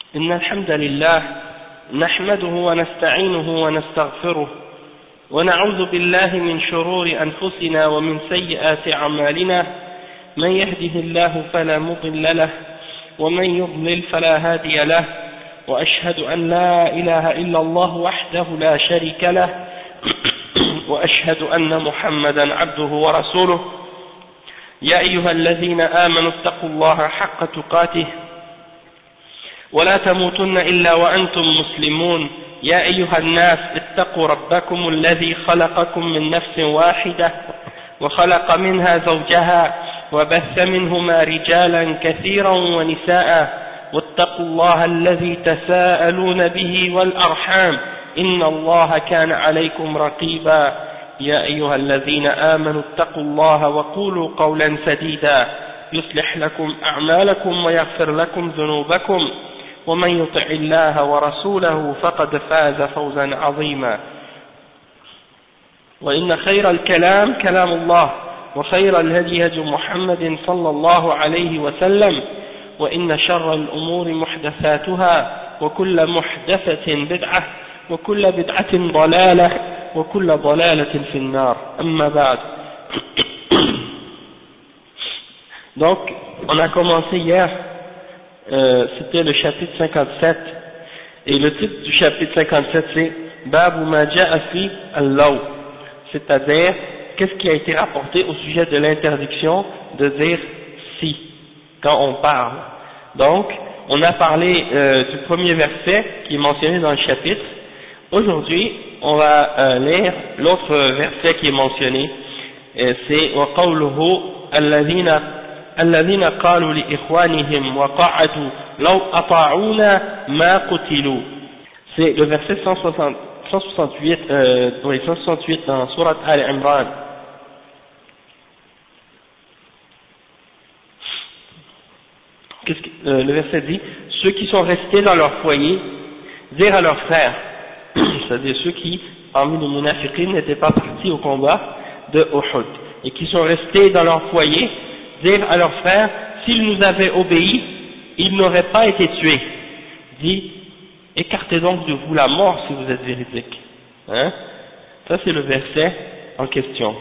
إن الحمد لله نحمده ونستعينه ونستغفره ونعوذ بالله من شرور أنفسنا ومن سيئات أعمالنا من يهده الله فلا مضل له ومن يضلل فلا هادي له وأشهد أن لا إله إلا الله وحده لا شريك له وأشهد أن محمدا عبده ورسوله يا أيها الذين آمنوا اتقوا الله حق تقاته ولا تموتن إلا وأنتم مسلمون يا أيها الناس اتقوا ربكم الذي خلقكم من نفس واحدة وخلق منها زوجها وبث منهما رجالا كثيرا ونساء واتقوا الله الذي تساءلون به والأرحام إن الله كان عليكم رقيبا يا أيها الذين آمنوا اتقوا الله وقولوا قولا سديدا يصلح لكم أعمالكم ويغفر لكم ذنوبكم ومن يطع الله ورسوله فقد فاز فوزا عظيما وإن خير الكلام كلام الله وخير الهدي هدي محمد صلى الله عليه وسلم وإن شر الأمور محدثاتها وكل محدثة بدعة وكل بدعة ضلالة وكل ضلالة في النار أما بعد. Donc on a commencé hier, c'était le chapitre 57 et le titre du chapitre 57 c'est Babu ma ja'a fi al-law, c'est-à-dire qu'est-ce qui a été rapporté au sujet de l'interdiction de dire si quand on parle. Donc on a parlé du premier verset qui est mentionné dans le chapitre. Aujourd'hui on va lire l'autre verset qui est mentionné, c'est wa qawluhu الذين قالوا لإخوانهم وقعدوا لو أطاعونا ما قتلوا. C'est le verset 168 dans Surat Al-Imran. Le verset dit, ceux qui sont restés dans leur foyer dirent à leurs frères, c'est-à-dire ceux qui parmi les munafiqin n'étaient pas partis au combat de Uhud et qui sont restés dans leur foyer, dire à leurs frères, s'ils nous avaient obéi, ils n'auraient pas été tués. Dit, écartez donc de vous la mort si vous êtes véridiques. Hein? Ça c'est le verset en question.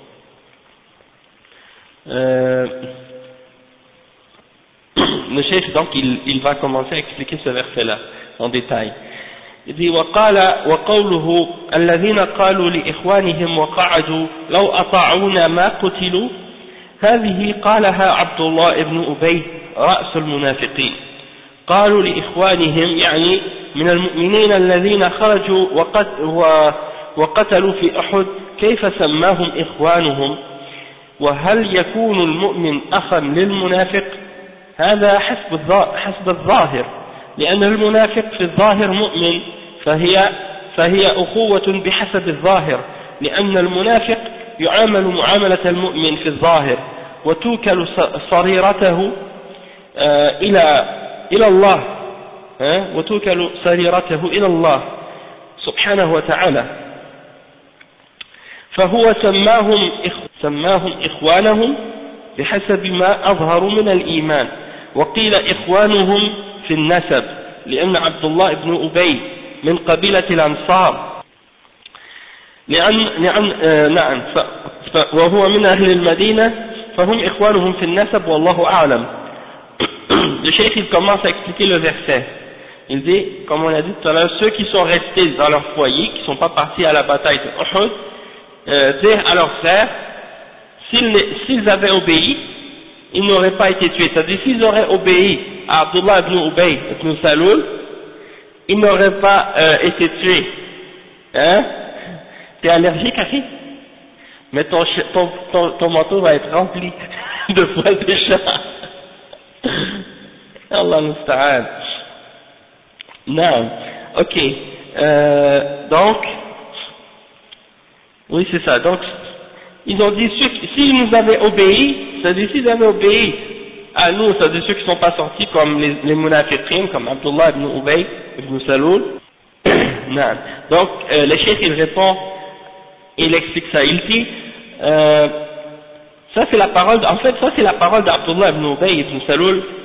Le cheikh donc il va commencer à expliquer ce verset là en détail. Il dit وقوله الذين قالوا لإخوانهم وقعدوا لو أطاعونا ما قتلوا هذه قالها عبد الله بن أبي رأس المنافقين. قالوا لإخوانهم يعني من المؤمنين الذين خرجوا وقتلوا في أحد كيف سماهم إخوانهم وهل يكون المؤمن أخا للمنافق؟ هذا حسب الظاهر لأن المنافق في الظاهر مؤمن فهي أخوة بحسب الظاهر لأن المنافق يعامل معاملة المؤمن في الظاهر وتوكل صريرته إلى الله وتوكل سريرته إلى الله سبحانه وتعالى فهو سماهم إخوانهم بحسب ما أظهروا من الإيمان وقيل إخوانهم في النسب لأن عبد الله بن أبي من قبيلة الأنصار نعم وهو من أهل المدينة فهم إخوانهم في النسب والله أعلم. Le cheikh il commence à expliquer le verset. Il dit, comme on a dit tout à l'heure, ceux qui sont restés dans leur foyer, qui ne sont pas partis à la bataille de Uhud, dire à leurs frères, s'ils avaient obéi, ils n'auraient pas été tués. C'est-à-dire, s'ils auraient obéi à Abdullah ibn Ubay ibn Saloul, ils n'auraient pas été tués. Hein? T'es allergique, Harry? Mais ton manteau va être rempli de poils de chat. Allah musta'an. Non. Ok. Donc, oui c'est ça. Donc, ils ont dit, s'ils nous avaient obéi, c'est-à-dire s'ils avaient obéi à nous, c'est-à-dire ceux qui ne sont pas sortis comme les munafiqin, comme Abdullah ibn Ubay ibn Saloul. Non. Donc, le cheikh il répond, il explique ça. Il dit, ça c'est la parole, en fait ça c'est la parole d'Abdullah ibn Ubay ibn Saloul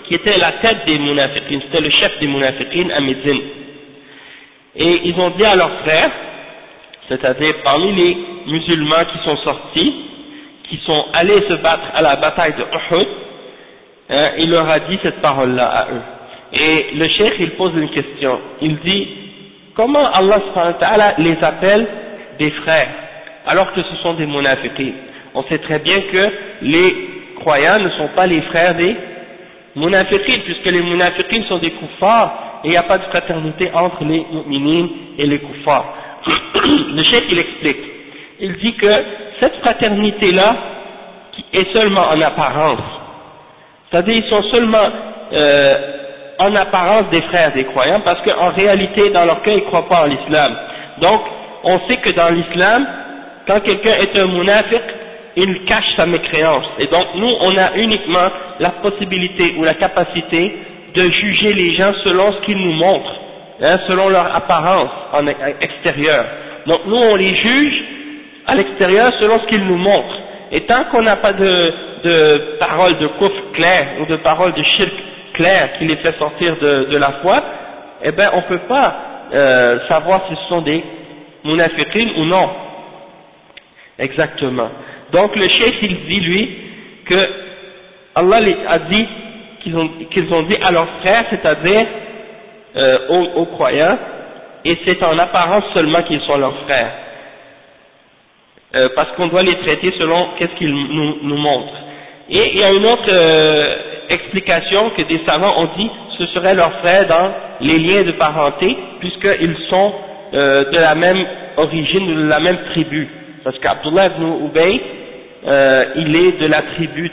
qui était la tête des munafiqin, c'était le chef des munafiqin à Médine. Et ils ont dit à leurs frères, c'est-à-dire parmi les musulmans qui sont sortis, qui sont allés se battre à la bataille de Uhud, il leur a dit cette parole-là à eux. Et le cheikh, il pose une question. Il dit, comment Allah subhanahu wa ta'ala les appelle des frères, alors que ce sont des munafiqin? On sait très bien que les croyants ne sont pas les frères des munafiqin, puisque les munafiqin sont des kuffars, et il n'y a pas de fraternité entre les mu'minines et les kuffars. Le cheikh, il explique. Il dit que cette fraternité-là, qui est seulement en apparence, c'est-à-dire ils sont seulement en apparence des frères des croyants, parce qu'en réalité, dans leur cœur, ils ne croient pas en l'islam. Donc, on sait que dans l'islam, quand quelqu'un est un munafiq, il cache sa mécréance. Et donc, nous, on a uniquement la possibilité ou la capacité de juger les gens selon ce qu'ils nous montrent, selon leur apparence extérieure. Donc, nous, on les juge à l'extérieur selon ce qu'ils nous montrent. Et tant qu'on n'a pas de paroles de kufr claires ou de paroles de shirk claires qui les fait sortir de la foi, eh ben, on ne peut pas savoir si ce sont des munafiqin ou non. Exactement. Donc le cheikh, il dit lui que Allah a dit qu'ils ont dit à leurs frères, c'est-à-dire aux croyants, et c'est en apparence seulement qu'ils sont leurs frères, parce qu'on doit les traiter selon qu'est-ce qu'ils nous montrent. Et il y a une autre explication que des savants ont dit, ce seraient leurs frères dans les liens de parenté, puisqu'ils sont de la même origine, de la même tribu. Parce qu'Abdullah ibn Ubay, il est de la tribu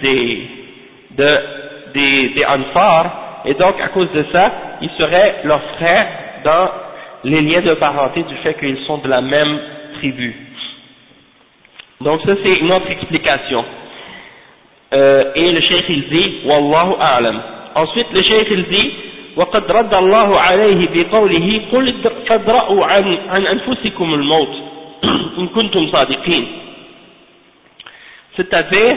des Ansar, et donc à cause de ça, ils seraient leurs frères dans les liens de parenté du fait qu'ils sont de la même tribu. Donc ça c'est une autre explication. Et le cheikh il dit, Wallahu a'lam. Ensuite le cheikh il dit, وقد رد الله عليه بقوله قل فادرأوا عن أنفسكم الموت إن كنتم صادقين. C'est-à-dire,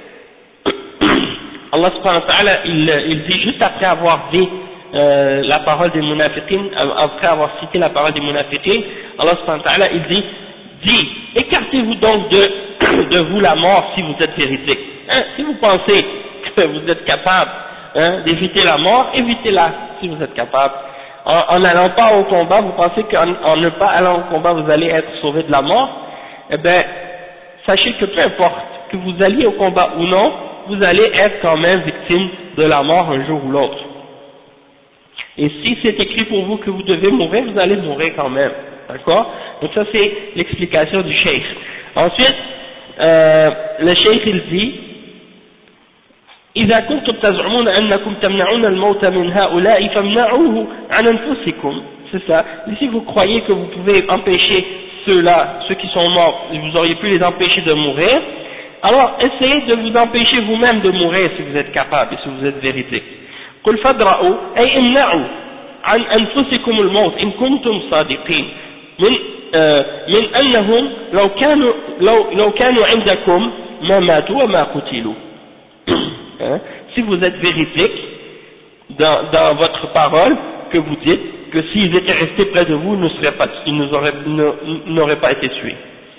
Allah subhanahu wa ta'ala, il dit juste après avoir dit la parole des munafiqin, après avoir cité la parole des munafiqin, Allah subhanahu wa ta'ala, il dit, écartez-vous donc de vous la mort si vous êtes véridique. Si vous pensez que vous êtes capable d'éviter la mort, évitez-la si vous êtes capable. En n'allant pas au combat, vous pensez qu'en ne pas allant au combat, vous allez être sauvé de la mort? Eh bien, sachez que peu importe que vous alliez au combat ou non, vous allez être quand même victime de la mort un jour ou l'autre. Et si c'est écrit pour vous que vous devez mourir, vous allez mourir quand même. D'accord? Donc ça c'est l'explication du cheikh. Ensuite, le cheikh il dit, إذا كنتم تزعمون أنكم تمنعون الموت من هؤلاء فامنعوه عن أنفسكم. C'est ça. Et si vous croyez que vous pouvez empêcher ceux-là, ceux qui sont morts, vous auriez pu les empêcher de mourir, alors essayez de vous empêcher vous-même de mourir si vous êtes capable et si vous êtes véridique. قل فادرأوا أي امنعوا عن أنفسكم الموت إن كنتم صادقين من أنهم لو كانوا عندكم ما ماتوا وما قتلوا. Si vous êtes véridique dans votre parole, que vous dites que s'ils étaient restés près de vous, ils n'auraient pas été tués.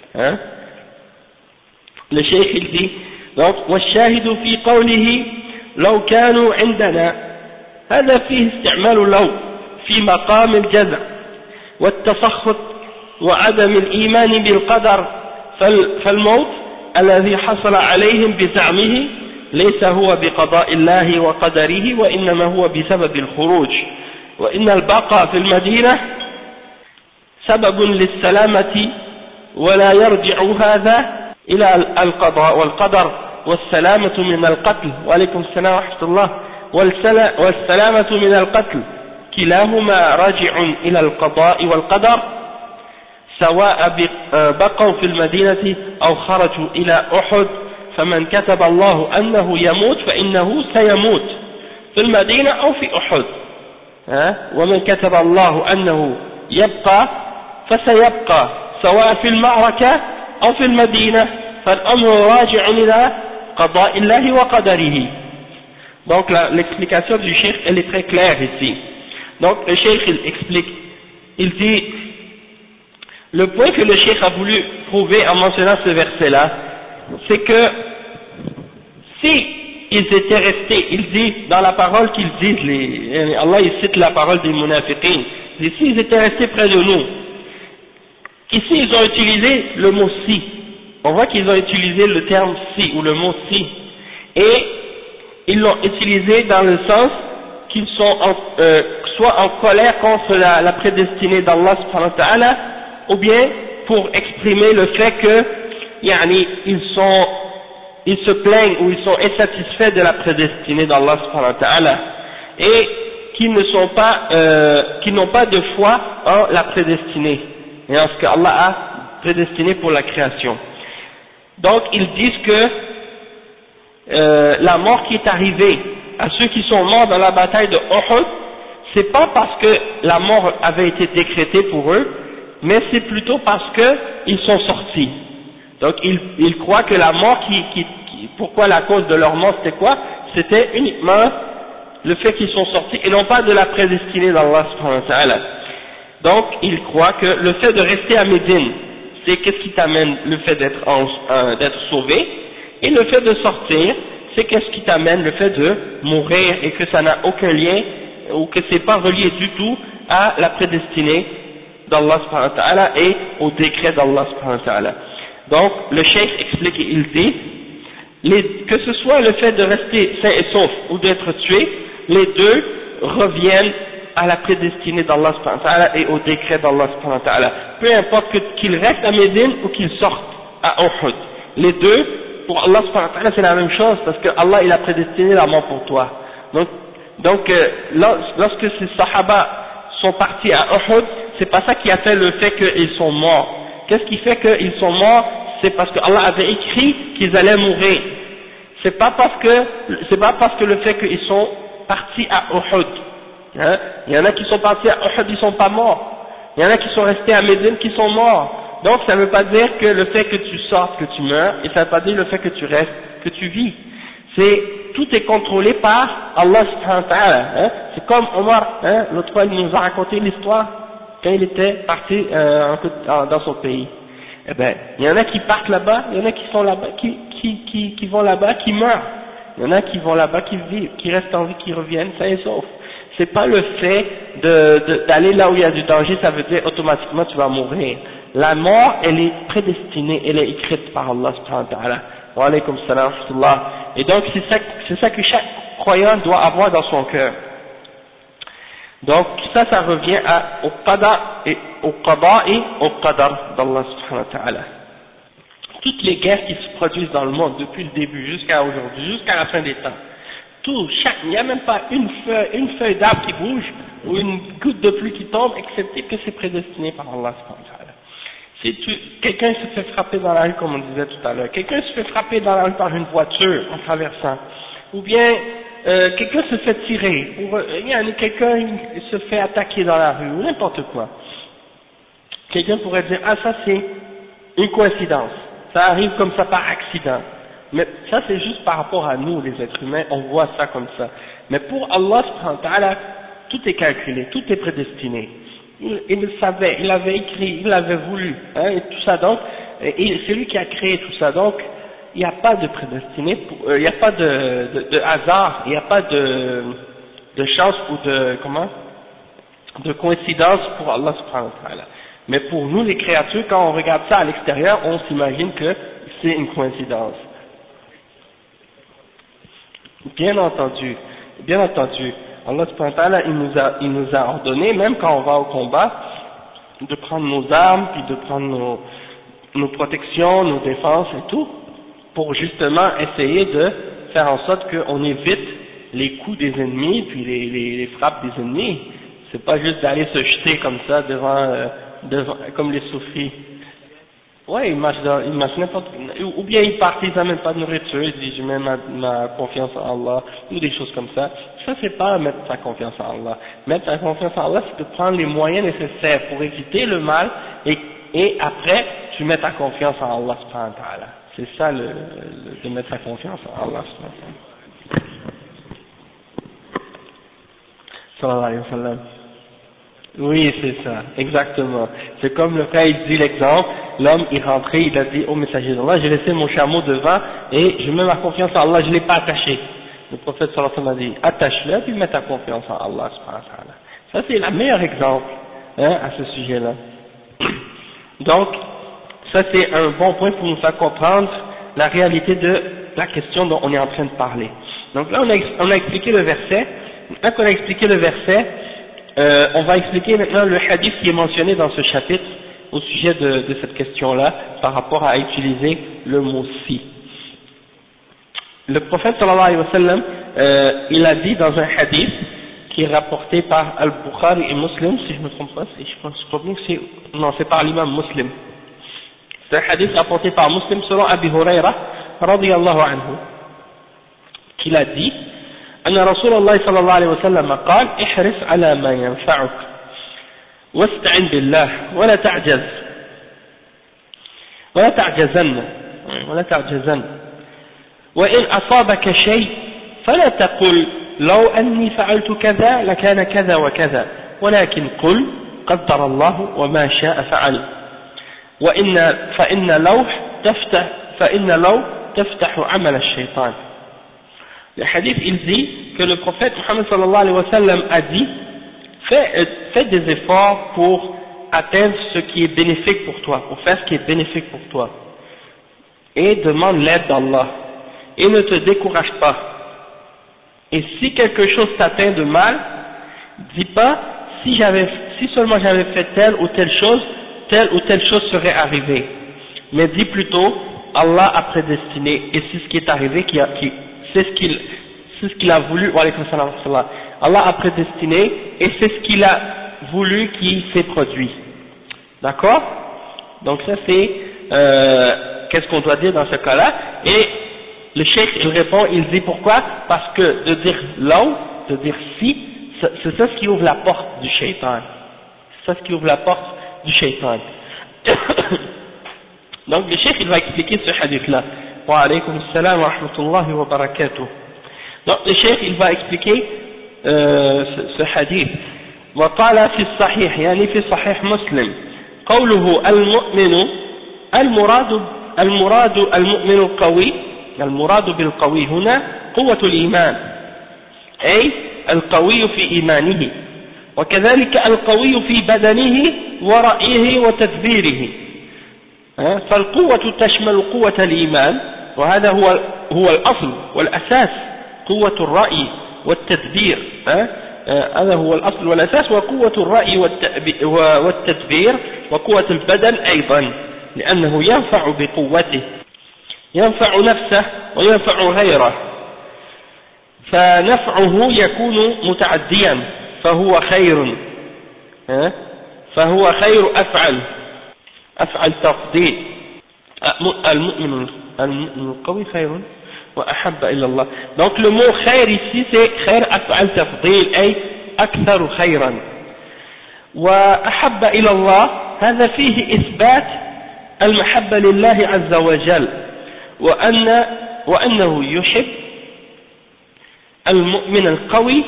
Le cheikh il dit donc والشاهد في قوله لو كانوا عندنا هذا فيه استعمال لو في مقام الجزع والتسخط وعدم الإيمان بالقدر فالموت الذي حصل عليهم بزعمه ليس هو بقضاء الله وقدره وإنما هو بسبب الخروج وإن البقاء في المدينة سبب للسلامة ولا يرجع هذا إلى القضاء والقدر والسلامة من القتل وعليكم السلام ورحمة الله والسلامة من القتل كلاهما راجع إلى القضاء والقدر سواء بقوا في المدينة أو خرجوا إلى أحد فمن كتب الله أنه يموت فإنه سيموت في المدينة أو في أحد ومن كتب الله أنه يبقى فسيبقى سواء في المعركة أو في المدينة فالأمر راجع إلى قضاء الله وقدره. Donc l'explication du cheikh, elle est très claire ici. Donc le cheikh il explique, il dit, le point que le cheikh a voulu prouver en mentionnant ce verset-là, c'est que si ils étaient restés, il dit dans la parole qu'ils disent, Allah il cite la parole des munafiqin, il dit s'ils étaient restés près de nous, ici ils ont utilisé le mot si, on voit qu'ils ont utilisé le terme si ou le mot si, et ils l'ont utilisé dans le sens qu'ils sont soit en colère contre la prédestinée d'Allah subhanahu wa ta'ala, ou bien pour exprimer le fait que ils se plaignent ou ils sont insatisfaits de la prédestinée d'Allah subhanahu wa ta'ala, et qu'ils ne sont pas, qu'ils n'ont pas de foi en la prédestinée, et en ce que Allah a prédestiné pour la création. Donc ils disent que la mort qui est arrivée à ceux qui sont morts dans la bataille de Uhud, c'est pas parce que la mort avait été décrétée pour eux, mais c'est plutôt parce que ils sont sortis. Donc ils croient que la mort pourquoi la cause de leur mort c'était quoi? C'était uniquement le fait qu'ils sont sortis et non pas de la prédestinée d'Allah subhanahu wa ta'ala. Donc ils croient que le fait de rester à Médine, c'est qu'est-ce qui t'amène le fait d'être sauvé, et le fait de sortir, c'est qu'est-ce qui t'amène le fait de mourir, et que ça n'a aucun lien, ou que c'est pas relié du tout à la prédestinée d'Allah subhanahu wa ta'ala et au décret d'Allah subhanahu wa ta'ala. Donc le cheikh explique et il dit, que ce soit le fait de rester sain et sauf ou d'être tué, les deux reviennent à la prédestinée d'Allah subhanahu wa ta'ala et au décret d'Allah subhanahu wa ta'ala. Peu importe qu'ils restent à Médine ou qu'ils sortent à Uhud. Les deux, pour Allah subhanahu wa ta'ala, c'est la même chose, parce que Allah il a prédestiné la mort pour toi. Donc lorsque ces sahaba sont partis à Uhud, c'est pas ça qui a fait le fait qu'ils sont morts. Qu'est-ce qui fait qu'ils sont morts? C'est parce que Allah avait écrit qu'ils allaient mourir. C'est pas parce que le fait qu'ils sont partis à Uhud. Hein? Il y en a qui sont partis à Uhud, ils sont pas morts. Il y en a qui sont restés à Médine, qui sont morts. Donc ça ne veut pas dire que le fait que tu sortes, que tu meurs, et ça ne veut pas dire le fait que tu restes, que tu vis. Tout est contrôlé par Allah subhanahu wa ta'ala. Hein? C'est comme Omar, hein? L'autre fois il nous a raconté l'histoire quand il était parti dans son pays. Eh ben, il y en a qui partent là-bas, il y en a qui sont là-bas, qui vont là-bas, qui meurent. Il y en a qui vont là-bas, qui vivent, qui restent en vie, qui reviennent, sains et saufs. C'est pas le fait d'aller là où il y a du danger, ça veut dire automatiquement tu vas mourir. La mort, elle est prédestinée, elle est écrite par Allah subhanahu wa ta'ala. Wa alaykum salam wa rahmatullah. Et donc c'est ça que chaque croyant doit avoir dans son cœur. Donc ça revient au qada et au qadar d'Allah subhanahu wa ta'ala. Toutes les guerres qui se produisent dans le monde depuis le début jusqu'à aujourd'hui, jusqu'à la fin des temps, il n'y a même pas une feuille d'arbre qui bouge ou une goutte de pluie qui tombe, excepté que c'est prédestiné par Allah subhanahu wa ta'ala. Si quelqu'un se fait frapper dans la rue, comme on disait tout à l'heure, quelqu'un se fait frapper dans la rue par une voiture en traversant, ou bien quelqu'un se fait tirer, ou quelqu'un se fait attaquer dans la rue, ou n'importe quoi. Quelqu'un pourrait dire, ah ça c'est une coïncidence, ça arrive comme ça par accident. Mais ça c'est juste par rapport à nous les êtres humains, on voit ça comme ça. Mais pour Allah subhanahu wa ta'ala, tout est calculé, tout est prédestiné. Il le savait, il l'avait écrit, il l'avait voulu, hein, et tout ça donc, et c'est lui qui a créé tout ça, donc il n'y a pas de prédestiné, il n'y a pas de hasard, il n'y a pas de chance ou de coïncidence pour Allah subhanahu wa ta'ala. Mais pour nous les créatures, quand on regarde ça à l'extérieur, on s'imagine que c'est une coïncidence. Bien entendu, Allah subhanahu wa ta'ala, il nous a ordonné, même quand on va au combat, de prendre nos armes, puis de prendre nos protections, nos défenses et tout, pour justement essayer de faire en sorte qu'on évite les coups des ennemis, puis les frappes des ennemis. C'est pas juste d'aller se jeter comme ça devant comme les soufis. Ouais, ils marchent n'importe, ou bien ils partent, ils n'amènent pas de nourriture, ils disent je mets ma confiance en Allah, ou des choses comme ça. Ça c'est pas mettre sa confiance en Allah. Mettre sa confiance en Allah, c'est de prendre les moyens nécessaires pour éviter le mal, et après tu mets ta confiance en Allah subhanahu wa ta'ala. C'est ça de mettre sa confiance en Allah subhanahu wa ta'ala. sallallahu alayhi wa sallam. Oui, c'est ça, exactement. C'est comme le frère, il dit l'exemple, l'homme, il rentrait, il a dit au messager d'Allah, j'ai laissé mon chameau devant et je mets ma confiance en Allah, je ne l'ai pas attaché. Le prophète sallallahu alayhi wa sallam a dit, attache-le, puis mets ta confiance en Allah, subhanahu wa ta'ala. Ça, c'est le meilleur exemple, hein, à ce sujet-là. Donc, ça, c'est un bon point pour nous faire comprendre la réalité de la question dont on est en train de parler. Donc là, on a expliqué le verset. Maintenant qu'on a expliqué le verset, on va expliquer maintenant le hadith qui est mentionné dans ce chapitre au sujet de cette question-là par rapport à utiliser le mot si. Le prophète sallallahu alayhi wa sallam, il a dit dans un hadith qui est rapporté par Al-Bukhari et Muslim, si je ne me trompe pas, je pense que c'est par l'imam Muslim. C'est un hadith rapporté par Muslim selon Abi Huraira radiyallahu anhu, qu'il a dit أن رسول الله صلى الله عليه وسلم قال احرص على ما ينفعك واستعن بالله ولا تعجزن وإن أصابك شيء فلا تقل لو أني فعلت كذا لكان كذا وكذا ولكن قل قدر الله وما شاء فعل فإن لو تفتح عمل الشيطان. Le hadith, il dit que le prophète Muhammad sallallahu alayhi wa sallam a dit, fais des efforts pour atteindre ce qui est bénéfique pour toi, pour faire ce qui est bénéfique pour toi. Et demande l'aide d'Allah. Et ne te décourage pas. Et si quelque chose t'atteint de mal, dis pas, si seulement j'avais fait telle ou telle chose serait arrivée. Mais dis plutôt, Allah a prédestiné, et c'est ce qui est arrivé, c'est ce qu'il a voulu, Allah a prédestiné, et c'est ce qu'il a voulu qui s'est produit. D'accord? Donc ça c'est, qu'est-ce qu'on doit dire dans ce cas-là? Et le cheikh il répond, il dit pourquoi? Parce que de dire law, de dire si, c'est ça ce qui ouvre la porte du shaitan. C'est ça ce qui ouvre la porte du shaitan. Donc le cheikh il va expliquer ce hadith-là. Wa alaykum assalam wa rahmatullahi wa barakatuh. Donc le cheikh il va expliquer ce hadith. وقال في الصحيح يعني في صحيح مسلم قوله المؤمن المراد المؤمن القوي المراد بالقوي هنا قوة الإيمان أي القوي في إيمانه وكذلك القوي في بدنه ورأيه وتدبيره فالقوة تشمل قوة الإيمان وهذا هو الأصل والأساس قوة الرأي والتدبير هذا هو الأصل والأساس وقوة الرأي والتدبير وقوة البدن أيضا لأنه ينفع بقوته ينفع نفسه وينفع غيره فنفعه يكون متعديا فهو خير أفعل تفضيل المؤمن القوي خير وأحب إلى الله. Donc le mot خير ici c'est خير أفعل تفضيل أي أكثر خيرا وأحب إلى الله هذا فيه إثبات المحبة لله عز وجل وأنه يحب المؤمن القوي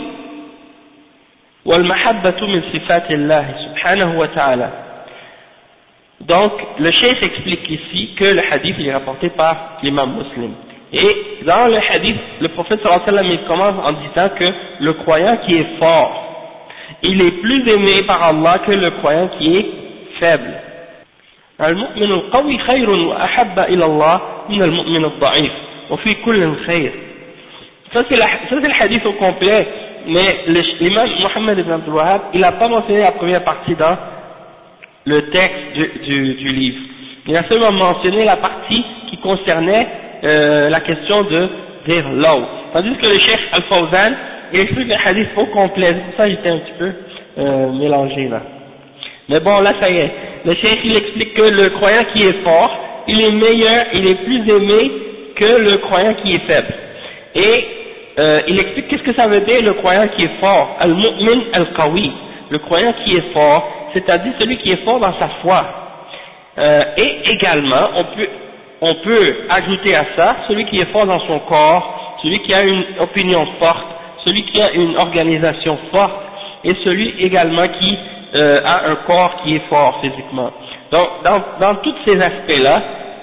والمحبة من صفات الله سبحانه وتعالى. Donc le cheikh explique ici que le hadith est rapporté par l'imam Muslim. Et dans le hadith, le prophète sallallahu alayhi wa sallam il commence en disant que le croyant qui est fort, il est plus aimé par Allah que le croyant qui est faible. المؤمن القوي خير وأحب إلى الله من المؤمن الضعيف وفي كل خير. Ça c'est le hadith au complet, mais l'imam Mohammed ibn Abdul Wahhab il n'a pas mentionné la première partie dans le texte du livre. Il a seulement mentionné la partie qui concernait la question de dire law. Tandis que le cheikh Al-Fawzan il explique le hadith au complet, c'est pour ça que j'étais un petit peu mélangé là. Mais bon là ça y est, le cheikh il explique que le croyant qui est fort, il est meilleur, il est plus aimé que le croyant qui est faible. Et il explique qu'est-ce que ça veut dire le croyant qui est fort, al-mu'min al-qawi, le croyant qui est fort, c'est-à-dire celui qui est fort dans sa foi. Et également, on peut ajouter à ça celui qui est fort dans son corps, celui qui a une opinion forte, celui qui a une organisation forte, et celui également qui a un corps qui est fort physiquement. Donc dans tous ces aspects-là,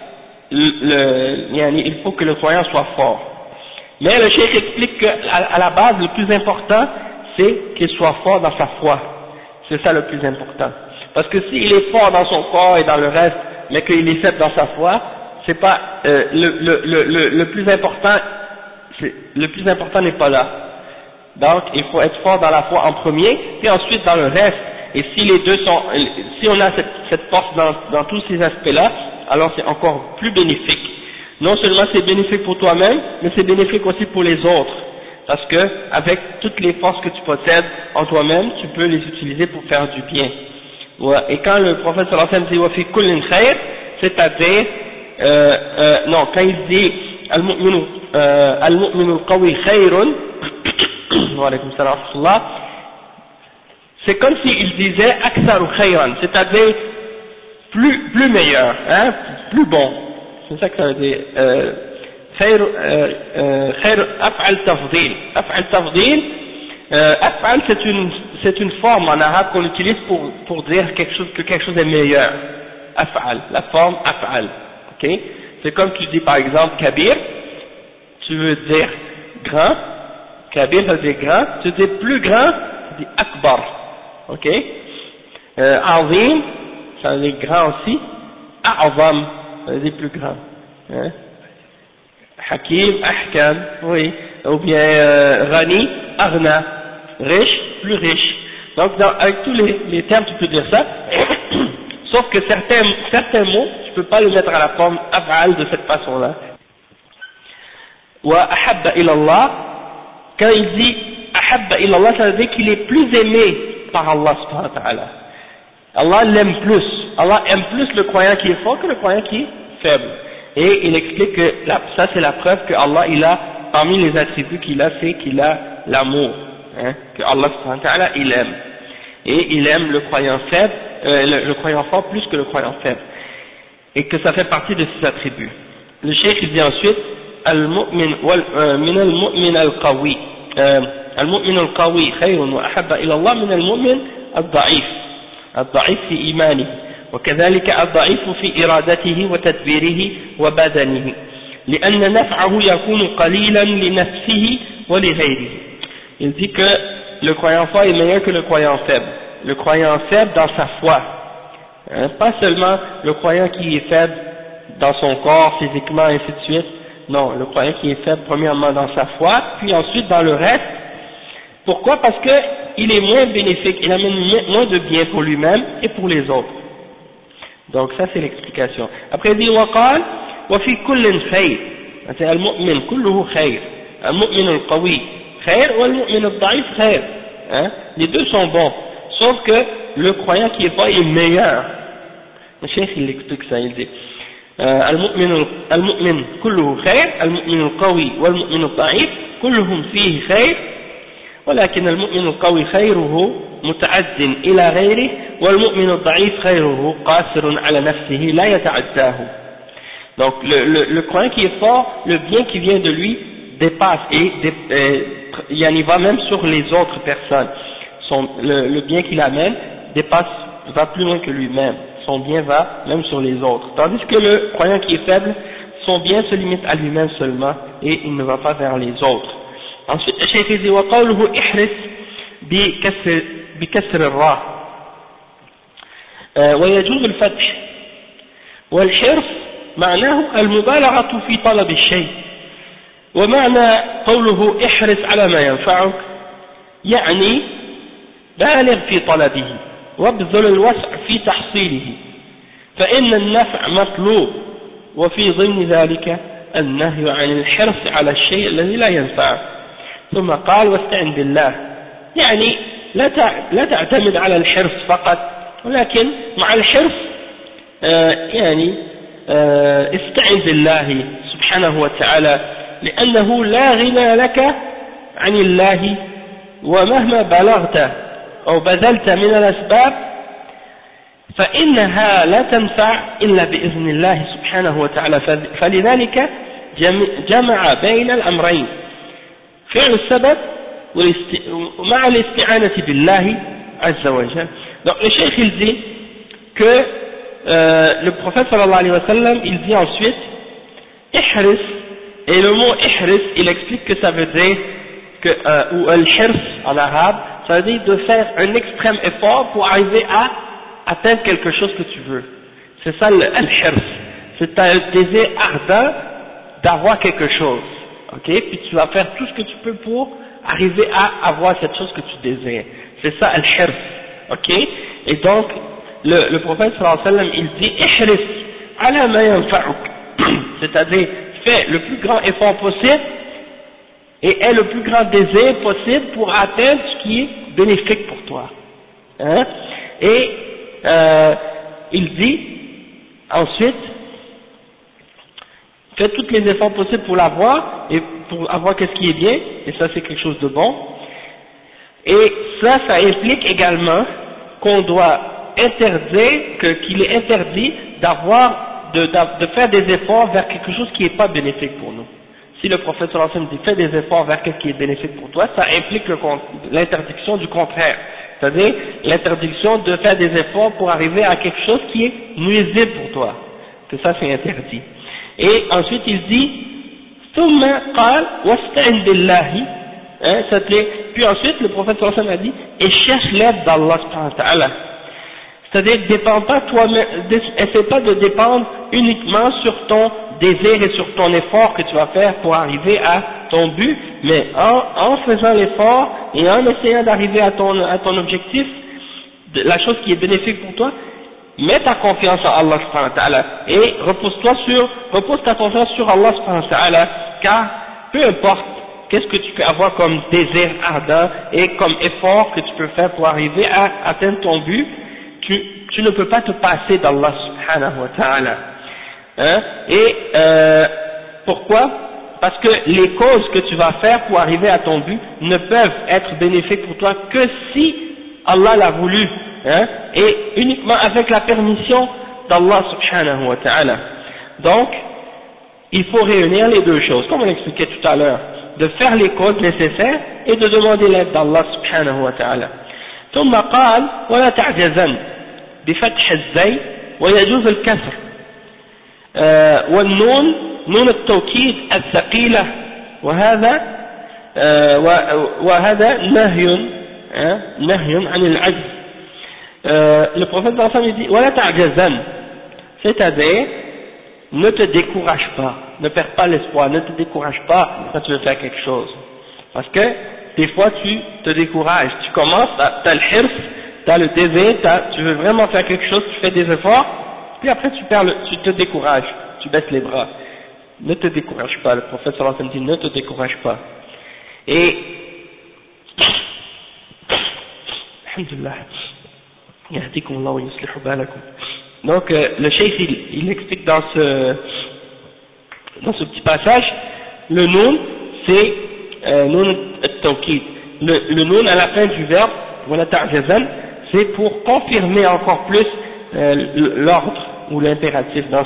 il faut que le croyant soit fort. Mais le cheikh explique qu'à la base, le plus important, c'est qu'il soit fort dans sa foi. C'est ça le plus important. Parce que s'il est fort dans son corps et dans le reste, mais qu'il est faible dans sa foi, c'est pas le plus important. Le plus important n'est pas là. Donc, il faut être fort dans la foi en premier, puis ensuite dans le reste. Et si les deux sont, si on a cette force dans tous ces aspects-là, alors c'est encore plus bénéfique. Non seulement c'est bénéfique pour toi-même, mais c'est bénéfique aussi pour les autres. Parce que, avec toutes les forces que tu possèdes en toi-même, tu peux les utiliser pour faire du bien. Ouais. Et quand le prophète sallallahu alayhi wa sallam dit « wa fi kullin khayr », c'est-à-dire, non, quand il dit « al-mu'minu al-qawi khayrun » wa alaykum salam wa rahmatullah, c'est comme s'il disait « aktharu khayran », c'est-à-dire plus meilleur, hein, plus bon. C'est ça que ça veut dire. Khayr af'al tafdil. Af'al tafdil, af'al c'est une forme en arabe qu'on utilise pour dire que quelque chose est meilleur. Af'al, la forme af'al. Ok? C'est comme tu dis par exemple kabir, tu veux dire grand. Kabir ça veut dire grand. Tu veux dire plus grand, tu dis akbar. Ok? Azim, ça veut dire grand aussi. A'zam, ça veut dire plus grand. Hein? Hakim, ahkam, oui. Ou bien Rani, Arna, riche, plus riche. Donc avec tous les termes tu peux dire ça. Sauf que certains mots, tu peux pas les mettre à la forme af'al de cette façon-là. Wa ahabba ilallah, quand il dit ahabba ilallah, ça veut dire qu'il est plus aimé par Allah subhanahu wa ta'ala. Allah l'aime plus. Allah aime plus le croyant qui est fort que le croyant qui est faible. Et il explique que ça c'est la preuve que Allah il a, parmi les attributs qu'il a, c'est qu'il a l'amour. Hein, que Allah subhanahu wa ta'ala il aime. Et il aime le croyant faible, le croyant fort plus que le croyant faible. Et que ça fait partie de ses attributs. Le cheikh il dit ensuite, al-mu'min min al-mu'min al-qawi. Al-mu'min al-qawi khayrun wa ahabba ila Allah min al-mu'min al-da'if. Al-da'if fi imanihi. وكذلك الضعيف في إرادته وتدبيره وبدنه لأن نفعه يكون قليلا لنفسه ولغيره. Il dit que le croyant fort est meilleur que le croyant faible. Le croyant faible dans sa foi, hein, pas seulement le croyant qui est faible dans son corps physiquement et ainsi de suite. Non, le croyant qui est faible premièrement dans sa foi, puis ensuite dans le reste. Pourquoi? Parce que il est moins bénéfique, il amène moins de bien pour lui-même et pour les autres. Donc ça c'est l'explication. Après il dit وقال وفي كل خير. المؤمن كله خير. المؤمن القوي خير والمؤمن الضعيف خير. Les deux sont bons. Sauf que le croyant qui est fort est meilleur. Le cheikh il explique ça, il dit المؤمن كله خير المؤمن القوي والمؤمن الضعيف كلهم فيه خير ولكن المؤمن القوي خيره متعد إلى غيره والمؤمن الضعيف خيره قاصر على نفسه لا يتعداه. Donc le croyant qui est fort, le bien qui vient de lui dépasse et il va même sur les autres personnes. Le bien qu'il amène va plus loin que lui-même. Son bien va même sur les autres. Tandis que le croyant qui est faible, son bien se limite à lui-même seulement et il ne va pas vers les autres. Ensuite, le cheikh dit وقوله احرص بكسر الراء ويجوز الفتح والحرص معناه المبالغة في طلب الشيء ومعنى قوله احرص على ما ينفعك يعني بالغ في طلبه وابذل الوسع في تحصيله فإن النفع مطلوب وفي ضمن ذلك النهي عن الحرص على الشيء الذي لا ينفع. ثم قال واستعن بالله يعني لا تعتمد على الحرص فقط ولكن مع الحرص استعن بالله سبحانه وتعالى لأنه لا غنى لك عن الله ومهما بلغت أو بذلت من الأسباب فإنها لا تنفع إلا بإذن الله سبحانه وتعالى. فلذلك جمع بين الأمرين فعل السبب ومع الاستعانة بالله عز وجل. Donc le cheikh il dit que le prophète sallallahu alayhi wa sallam il dit ensuite ihris, et le mot ihris il explique que ça veut dire que ou al-hirs en arabe ça veut dire de faire un extrême effort pour arriver à atteindre quelque chose que tu veux. C'est ça al-hirs, c'est un désir ardent d'avoir quelque chose, ok, puis tu vas faire tout ce que tu peux pour arriver à avoir cette chose que tu désires. C'est ça al-hirs, ok. Et donc le prophète sallallahu alayhi wa sallam il dit ihris ala ma yanfa'uk, c'est-à-dire fais le plus grand effort possible et aie le plus grand désir possible pour atteindre ce qui est bénéfique pour toi, hein? Et il dit ensuite fais tous les efforts possibles pour l'avoir et pour avoir qu'est-ce qui est bien, et ça c'est quelque chose de bon. Et ça implique également qu'on doit interdire, qu'il est interdit de faire des efforts vers quelque chose qui n'est pas bénéfique pour nous. Si le prophète sallallahu alayhi wa sallam dit fais des efforts vers quelque chose qui est bénéfique pour toi, ça implique l'interdiction du contraire, c'est-à-dire l'interdiction de faire des efforts pour arriver à quelque chose qui est nuisible pour toi, que ça c'est interdit. Et ensuite il dit ثم قال واستعن بالله, puis ensuite le prophète sallallahu alayhi wa sallam a dit et cherche l'aide d'Allah subhanahu wa ta'ala, c'est-à-dire dépends pas toi-même, essaie pas de dépendre uniquement sur ton désir et sur ton effort que tu vas faire pour arriver à ton but, mais en faisant l'effort et en essayant d'arriver à ton objectif, la chose qui est bénéfique pour toi, mets ta confiance en Allah subhanahu wa ta'ala et repose ta confiance sur Allah subhanahu wa ta'ala, car peu importe qu'est-ce que tu peux avoir comme désir ardent et comme effort que tu peux faire pour arriver à atteindre ton but, tu ne peux pas te passer d'Allah subhanahu wa ta'ala, hein? Et pourquoi? Parce que les causes que tu vas faire pour arriver à ton but ne peuvent être bénéfiques pour toi que si Allah l'a voulu, hein? Et uniquement avec la permission d'Allah subhanahu wa ta'ala. Donc il faut réunir les deux choses, comme on expliquait tout à l'heure, de faire les causes nécessaires et de demander l'aide d'Allah subhanahu wa ta'ala. ثم قال ولا تعجزن بفتح الزي ويجوز الكسر والنون نون التوكيد الثقيلة وهذا نهي عن العجز. Le prophète sallallahu alayhi wa sallam dit ولا تعجزن, c'est-à-dire ne te décourage pas, ne perds pas l'espoir, ne te décourage pas quand tu veux faire quelque chose, parce que des fois tu te décourages, tu commences, t'as le hirs, t'as le désir, tu veux vraiment faire quelque chose, tu fais des efforts, puis après tu te décourages, tu baisses les bras. Ne te décourage pas, le prophète sallallahu alayhi wa sallam dit ne te décourage pas. Et alhamdulillah, yahdikumullah wa yuslihu balakum. Donc le cheikh il explique dans ce petit passage, le noun c'est noun at-tawkid. Le noun à la fin du verbe wala ta'jazan, c'est pour confirmer encore plus l'ordre ou l'impératif dans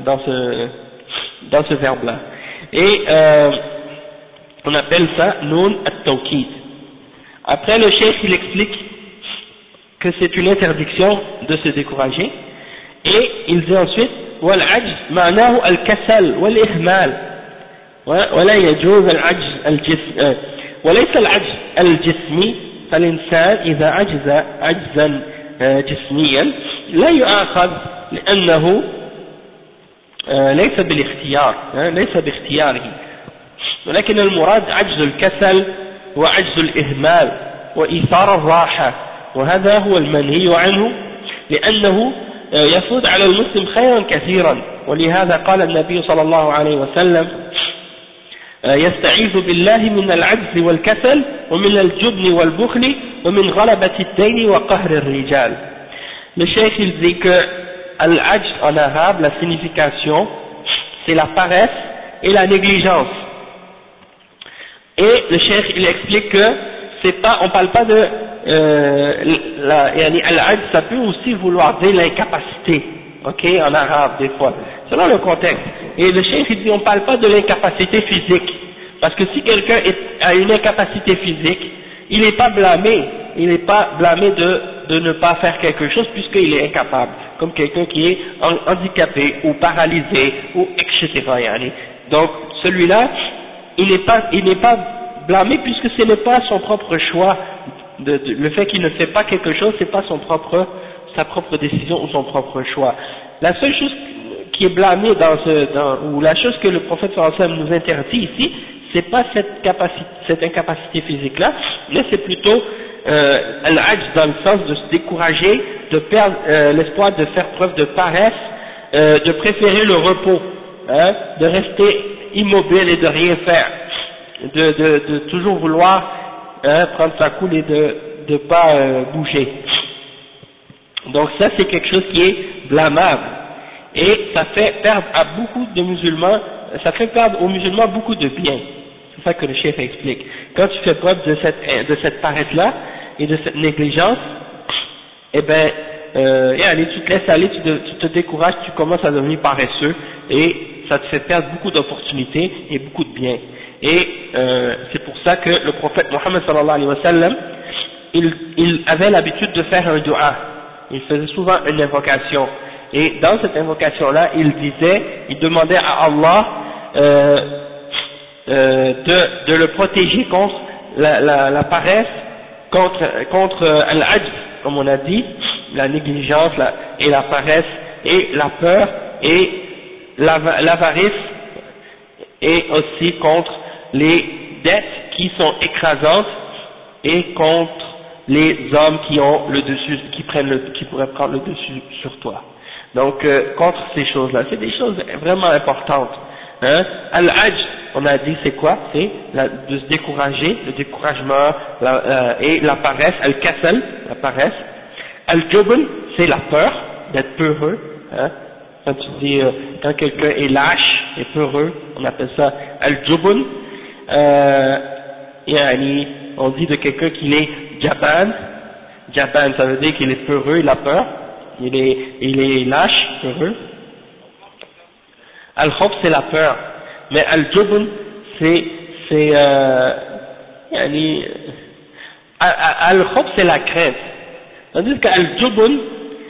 ce verbe là. Et on appelle ça noun at-tawkid. Après le cheikh il explique que c'est une interdiction de se décourager, et il dit ensuite والعجز معناه الكسل والإهمال ولا يجوز العجز وليس العجز الجسمي، فالإنسان إذا عجز عجزا جسميا لا يؤاخذ لأنه ليس بالاختيار، ليس باختياره، ولكن المراد عجز الكسل وعجز الإهمال وإيثار الراحة، وهذا هو المنهي عنه لأنه يفوت على المسلم خيرا كثيرا. ولهذا قال النبي صلى الله عليه وسلم يستعيذ بالله من العجز والكسل ومن الجبن والبخل ومن غلبة الدين وقهر الرجال. Le cheikh il dit que al-ajz en arabe, la signification c'est la paresse et la négligence, et le cheikh il explique que c'est pas, on parle pas de al-ajz, ça peut aussi vouloir dire l'incapacité, ok, en arabe des fois, selon le contexte. Et le cheikh il dit on parle pas de l'incapacité physique, Parce que si quelqu'un a une incapacité physique, il n'est pas blâmé de ne pas faire quelque chose puisqu'il est incapable, comme quelqu'un qui est handicapé ou paralysé ou etc. Donc celui-là, il n'est pas blâmé puisque ce n'est pas son propre choix, le fait qu'il ne fait pas quelque chose, c'est pas sa propre décision ou son propre choix. La seule chose qui est blâmée ou la chose que le prophète sallallahu alayhi wa sallam nous interdit ici, c'est pas cette incapacité physique-là, mais c'est plutôt l'ajj dans le sens de se décourager, de perdre l'espoir, de faire preuve de paresse, de préférer le repos, de rester immobile et de rien faire, de toujours vouloir prendre sa coule et de pas bouger. Donc ça c'est quelque chose qui est blâmable et ça fait perdre à beaucoup de musulmans, ça fait perdre aux musulmans beaucoup de biens. C'est ça que le chef explique. Quand tu fais preuve de cette paresse-là et de cette négligence, eh ben, tu te laisses aller, tu te décourages, tu commences à devenir paresseux et ça te fait perdre beaucoup d'opportunités et beaucoup de biens. Et c'est pour ça que le prophète Mohammed sallallahu alayhi wa sallam, il avait l'habitude de faire un dua. Il faisait souvent une invocation. Et dans cette invocation-là, il demandait à Allah de le protéger contre la paresse, contre al-ajz, comme on a dit, la négligence et la paresse, et la peur, et l'avarice, et aussi contre les dettes qui sont écrasantes, et contre les hommes qui ont le dessus, qui pourraient prendre le dessus sur toi. Donc, contre ces choses-là, c'est des choses vraiment importantes. Al-ajz, on a dit c'est quoi? C'est de se décourager, le découragement, et la paresse, al-kasal, la paresse. Al-jubn, c'est la peur, d'être peureux. Quand tu dis, quand quelqu'un est lâche et peureux, on appelle ça al-jubn. On dit de quelqu'un qu'il est jaban. Jaban, ça veut dire qu'il est peureux, il a peur. Il est lâche, peureux. Al-khawf, c'est la peur. Mais al-jubn, al-khawf, c'est la crainte. Tandis qu'al-jubn,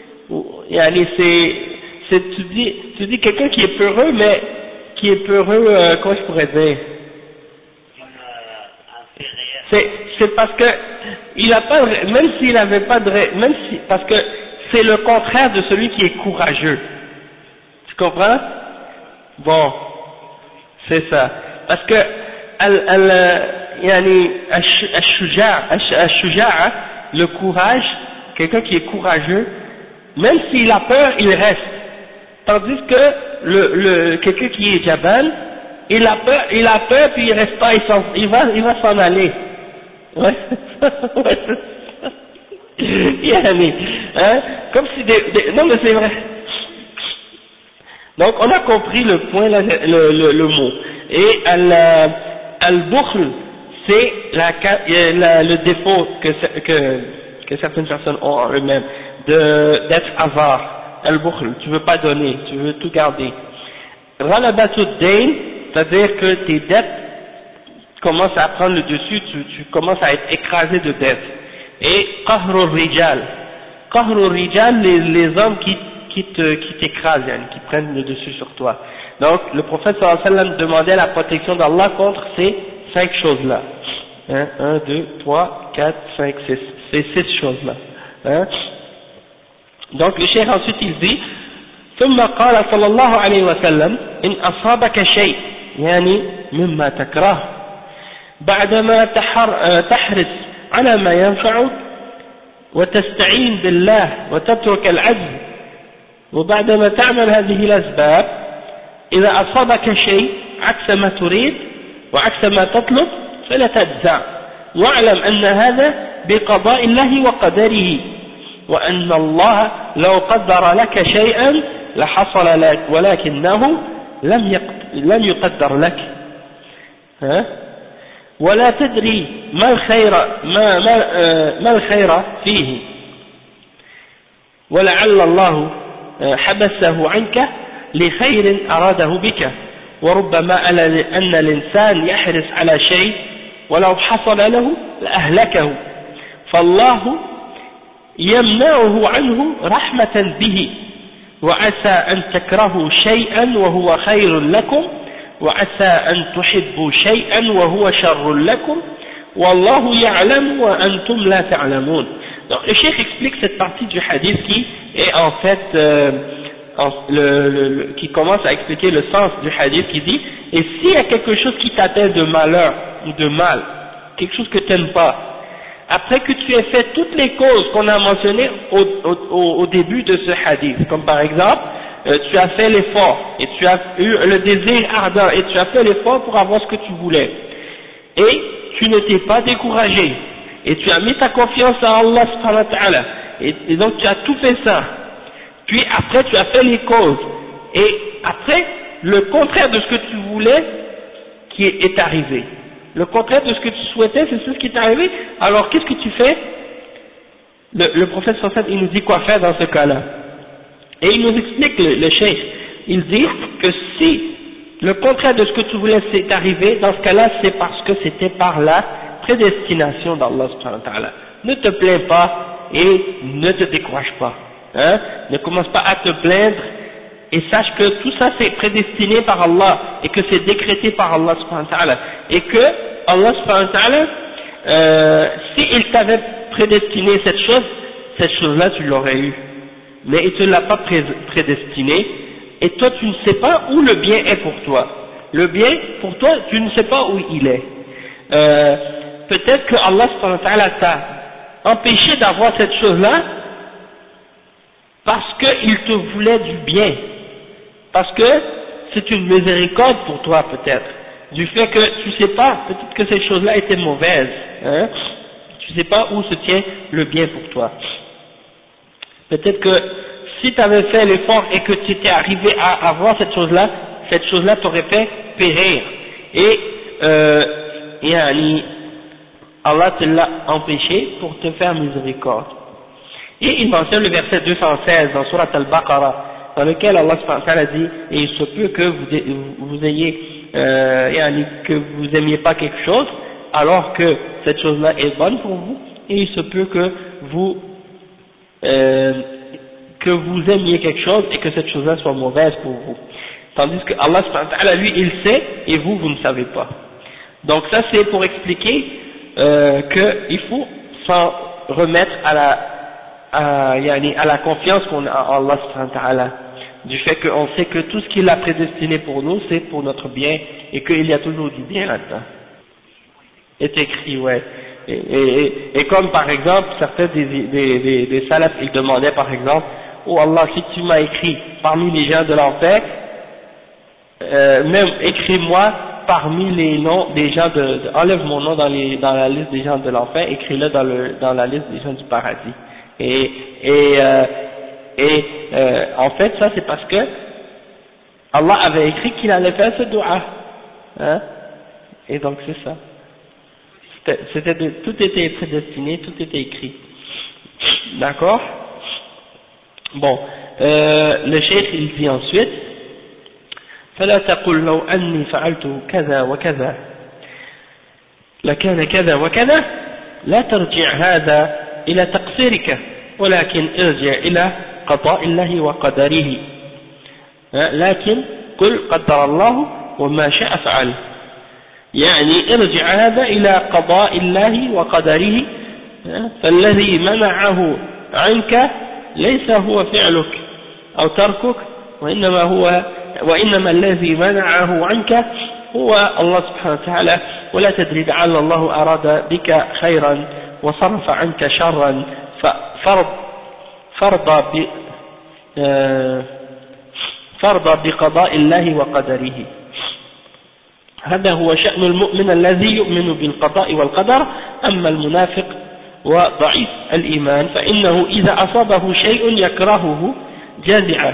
tu dis quelqu'un qui est peureux, mais qui est peureux, comment je pourrais dire? C'est parce que il a pas, même s'il n'avait pas de, parce que c'est le contraire de celui qui est courageux. Tu comprends? Bon, c'est ça. Parce que al-shuja'a, le courage, quelqu'un qui est courageux, même s'il a peur, il reste. Tandis que quelqu'un qui est jaban, il a peur puis il reste pas, il va s'en aller. Ouais. Comme si non mais c'est vrai. Donc on a compris le point, le mot. Et al-bukhl, c'est le défaut que certaines personnes ont en eux-mêmes, d'être avare. Al-bukhl, tu veux pas donner, tu veux tout garder. Ghalabatud dayn, c'est-à-dire que tes dettes commencent à prendre le dessus, tu commences à être écrasé de dettes. Et qahrur rijal, les hommes qui t'écrasent, qui prennent le dessus sur toi. Donc le prophète sallallahu alayhi wa sallam demandait la protection d'Allah contre ces 5 choses-là. 1, 2, 3, 4, 5, 6. Ces 6 choses-là. Donc le cheikh ensuite il dit ثم قال صلى الله عليه وسلم إن أصابك شيء يعني مما تكره بعدما تحرص على ما ينفعك وتستعين بالله وتترك العجز وبعدما تعمل هذه الأسباب إذا أصابك شيء عكس ما تريد وعكس ما تطلب فلا تجزع واعلم أن هذا بقضاء الله وقدره وأن الله لو قدر لك شيئا لحصل لك ولكنه لم يقدر لك ولا تدري ما الخير فيه ولعل الله حبسه عنك لخير أراده بك وربما أن الإنسان يحرص على شيء ولو حصل له لأهلكه فالله يمنعه عنه رحمة به وعسى أن تكرهوا شيئا وهو خير لكم وعسى أن تحبوا شيئا وهو شر لكم والله يعلم وأنتم لا تعلمون. Donc le cheikh explique cette partie du hadith qui est en fait qui commence à expliquer le sens du hadith qui dit et s'il y a quelque chose qui t'attend de malheur ou de mal, quelque chose que tu n'aimes pas, après que tu aies fait toutes les causes qu'on a mentionnées au début de ce hadith, comme par exemple tu as fait l'effort et tu as eu le désir ardent et tu as fait l'effort pour avoir ce que tu voulais et tu ne t'es pas découragé et tu as mis ta confiance à Allah subhanahu wa ta'ala et donc tu as tout fait ça, puis après tu as fait les causes et après le contraire de ce que tu voulais qui est arrivé, le contraire de ce que tu souhaitais c'est ce qui est arrivé, alors qu'est-ce que tu fais? Le prophète sallallahu alayhi wa sallam il nous dit quoi faire dans ce cas-là et il nous explique le cheikh, il dit que si le contraire de ce que tu voulais s'est arrivé, dans ce cas-là c'est parce que c'était par la prédestination d'Allah subhanahu wa ta'ala. Ne te plains pas et ne te décourage pas, hein? Ne commence pas à te plaindre et sache que tout ça c'est prédestiné par Allah et que c'est décrété par Allah subhanahu wa ta'ala et que Allah subhanahu wa ta'ala s'il t'avait prédestiné cette chose-là tu l'aurais eu, mais il ne te l'a pas prédestiné et toi tu ne sais pas où le bien est pour toi. Le bien pour toi tu ne sais pas où il est. Peut-être que Allah subhanahu wa ta'ala t'a empêché d'avoir cette chose-là parce qu'il te voulait du bien, parce que c'est une miséricorde pour toi peut-être, du fait que tu sais pas, peut-être que ces choses-là étaient mauvaises, hein? Tu sais pas où se tient le bien pour toi. Peut-être que si tu avais fait l'effort et que tu étais arrivé à avoir cette chose-là t'aurait fait périr et Allah te l'a empêché pour te faire miséricorde. Et il mentionne le verset 216 dans Surat Al-Baqarah, dans lequel Allah subhanahu wa ta'ala dit, et il se peut que vous ayez, que vous aimiez pas quelque chose, alors que cette chose-là est bonne pour vous, et il se peut que vous aimiez quelque chose et que cette chose-là soit mauvaise pour vous. Tandis que Allah subhanahu wa ta'ala, lui, il sait, et vous ne savez pas. Donc ça c'est pour expliquer qu'il faut s'en remettre à la confiance qu'on a en Allah subhanahu wa ta'ala, du fait qu'on sait que tout ce qu'il a prédestiné pour nous c'est pour notre bien et qu'il y a toujours du bien là-dedans. Est écrit, ouais. Et comme par exemple certains des salafs ils demandaient par exemple, oh Allah, si tu m'as écrit parmi les gens de l'enfer, même écris-moi parmi les noms des gens enlève mon nom dans la liste des gens de l'enfer, écris-le dans la liste des gens du paradis. En fait ça c'est parce que Allah avait écrit qu'il allait faire ce dua, hein? Et donc c'est ça. Tout était prédestiné, tout était écrit. D'accord? Bon, le cheikh il dit ensuite, فلا تقل لو أني فعلت كذا وكذا لكان كذا وكذا، لا ترجع هذا إلى تقصيرك ولكن ارجع إلى قضاء الله وقدره، لكن قل قدر الله وما شاء فعل، يعني ارجع هذا إلى قضاء الله وقدره، فالذي منعه عنك ليس هو فعلك أو تركك، وإنما الذي منعه عنك هو الله سبحانه وتعالى، ولا تدري لعل الله أراد بك خيرا وصرف عنك شرا، فارضى بقضاء الله وقدره. هذا هو شأن المؤمن الذي يؤمن بالقضاء والقدر. أما المنافق وضعيف الإيمان فإنه إذا أصابه شيء يكرهه جزع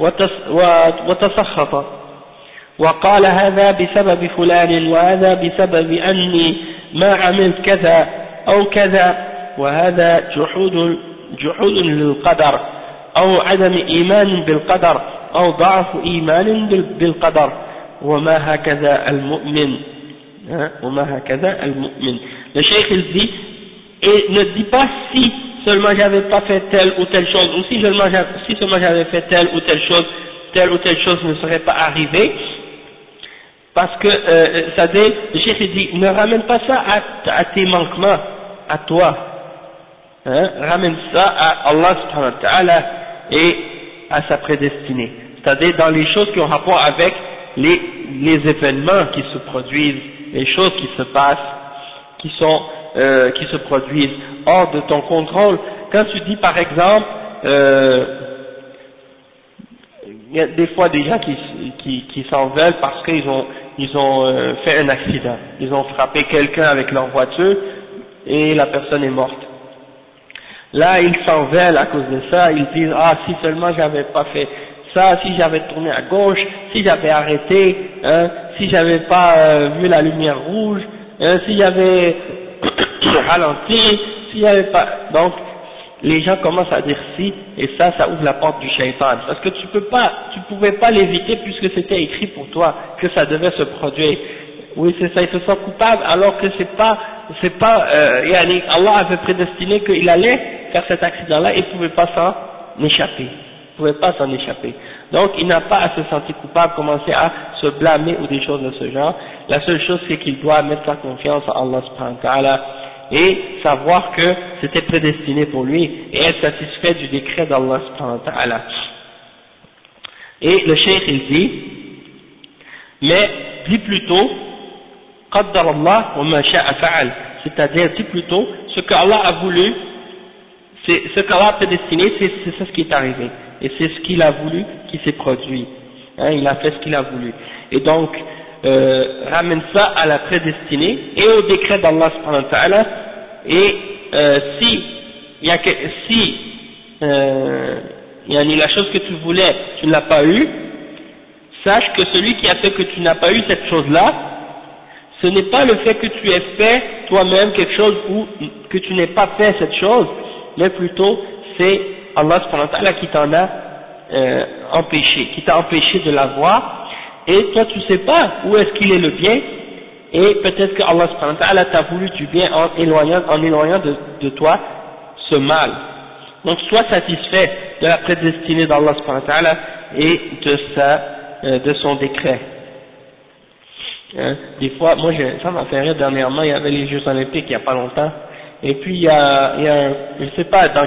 وتسخط وقال هذا بسبب فلان وهذا بسبب أني ما عملت كذا أو كذا، وهذا جحود للقدر أو عدم إيمان بالقدر أو ضعف إيمان بالقدر، وَمَا هَكَذَا الْمُؤْمِنِ وَمَا هَكَذَا الْمُؤْمِنِ. Le cheikh il dit, et ne dis pas si seulement j'avais pas fait telle ou telle chose, ou si seulement j'avais fait telle ou telle chose ne serait pas arrivée, parce que, c'est-à-dire, le cheikh il dit, ne ramène pas ça à tes manquements, à toi, ramène ça à Allah subhanahu wa ta'ala et à sa prédestinée, c'est-à-dire dans les choses qui ont rapport avec les événements qui se produisent, les choses qui se passent, qui se produisent hors de ton contrôle. Quand tu dis par exemple, il y a des fois des gens qui s'en veulent parce qu'ils ont fait un accident, ils ont frappé quelqu'un avec leur voiture et la personne est morte. Là ils s'en veulent à cause de ça, ils disent ah si seulement j'avais pas fait ça, si j'avais tourné à gauche, si j'avais arrêté, si j'avais pas vu la lumière rouge, si j'avais ralenti, si j'avais pas, donc les gens commencent à dire si, et ça ouvre la porte du shaitan, parce que tu pouvais pas l'éviter puisque c'était écrit pour toi que ça devait se produire. Oui c'est ça, ils se sentent coupables alors que Allah avait prédestiné qu'il allait faire cet accident-là et il pouvait pas s'en échapper. Il ne pouvait pas s'en échapper. Donc il n'a pas à se sentir coupable, commencer à se blâmer ou des choses de ce genre. La seule chose c'est qu'il doit mettre sa confiance en Allah subhanahu wa ta'ala et savoir que c'était prédestiné pour lui et être satisfait du décret d'Allah subhanahu wa ta'ala. Et le cheikh il dit, mais dis plutôt qaddar Allah wa ma sha'a fa'al, c'est-à-dire dis plutôt ce qu'Allah a voulu, ce qu'Allah a prédestiné, c'est ça ce qui est arrivé. Et c'est ce qu'il a voulu qui s'est produit. Il a fait ce qu'il a voulu. Et donc, ramène ça à la prédestinée et au décret d'Allah subhanahu wa ta'ala. Et la chose que tu voulais, tu ne l'as pas eu, sache que celui qui a fait que tu n'as pas eu cette chose-là, ce n'est pas le fait que tu aies fait toi-même quelque chose ou que tu n'aies pas fait cette chose, mais plutôt c'est Allah subhanahu wa ta'ala qui t'en a empêché, qui t'a empêché de l'avoir, et toi tu sais pas où est-ce qu'il est le bien, et peut-être que Allah subhanahu wa ta'ala t'a voulu du bien en éloignant de toi ce mal. Donc sois satisfait de la prédestinée d'Allah subhanahu wa ta'ala et de son décret. Des fois, moi ça m'a fait rire dernièrement, il y avait les Jeux Olympiques il n'y a pas longtemps, et puis il y a je sais pas dans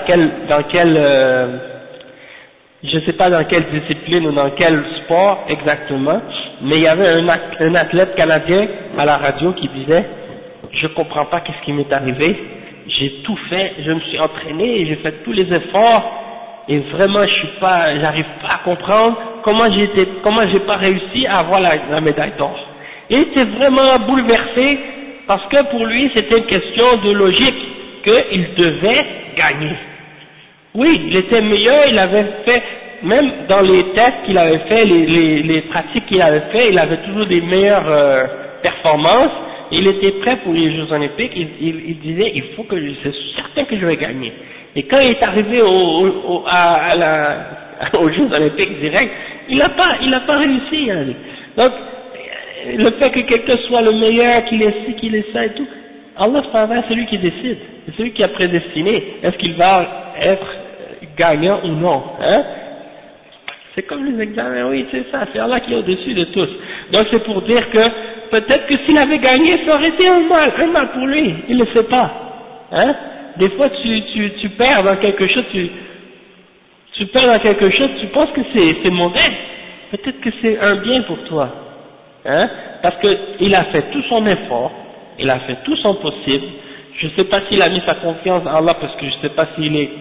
quelle discipline ou dans quel sport exactement, mais il y avait un athlète canadien à la radio qui disait je comprends pas qu'est-ce qui m'est arrivé, j'ai tout fait, je me suis entraîné, j'ai fait tous les efforts et vraiment j'arrive pas à comprendre comment j'ai pas réussi à avoir la médaille d'or. Il était vraiment bouleversé parce que pour lui c'était une question de logique qu'il devait gagner. Oui, il était meilleur, il avait fait, même dans les tests qu'il avait fait, les pratiques qu'il avait fait, il avait toujours des meilleures performances, il était prêt pour les Jeux Olympiques, il disait, c'est certain que je vais gagner. Et quand il est arrivé aux Jeux Olympiques direct, il n'a pas réussi. Hein. Donc, le fait que quelqu'un soit le meilleur, qu'il est ci, qu'il est ça et tout, Allah c'est lui qui décide, c'est celui qui a prédestiné, est-ce qu'il va être gagnant ou non, hein? C'est comme les examens, oui c'est ça, c'est Allah qui est au-dessus de tous. Donc c'est pour dire que peut-être que s'il avait gagné, ça aurait été un mal pour lui, il ne le sait pas, hein? Des fois tu perds dans quelque chose, tu penses que c'est mauvais, peut-être que c'est un bien pour toi, hein? Parce qu'il a fait tout son effort, il a fait tout son possible. Je ne sais pas s'il a mis sa confiance en Allah, parce que je ne sais pas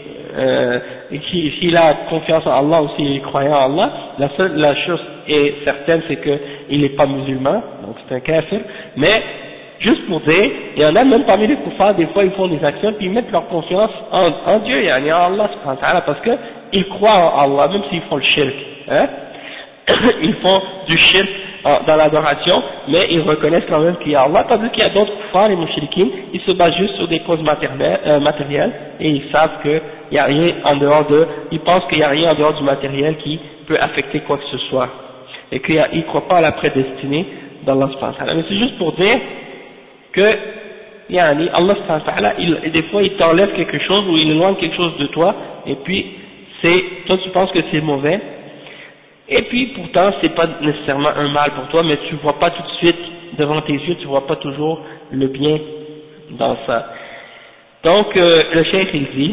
s'il a confiance en Allah ou s'il est croyant en Allah. La chose est certaine, c'est qu'il n'est pas musulman, donc c'est un kafir. Mais juste pour dire, il y en a même parmi les kuffars, des fois ils font des actions puis ils mettent leur confiance en Dieu, en Allah subhanahu wa ta'ala, parce qu'ils croient en Allah, même s'ils font le shirk, hein. Ils font du shirk dans l'adoration, mais ils reconnaissent quand même qu'il y a Allah, tandis qu'il y a d'autres kuffars, les mouchriquins, ils se basent juste sur des causes matérielles, et ils savent qu'il n'y a rien en dehors ils pensent qu'il n'y a rien en dehors du matériel qui peut affecter quoi que ce soit. et qu'il ne croit pas à la prédestinée d'Allah subhanahu wa ta'ala. Mais c'est juste pour dire que Allah subhanahu wa ta'ala, des fois il t'enlève quelque chose ou il éloigne quelque chose de toi, et puis toi tu penses que c'est mauvais, et puis pourtant c'est pas nécessairement un mal pour toi, mais tu vois pas tout de suite devant tes yeux, tu vois pas toujours le bien dans ça. Donc le cheikh il dit,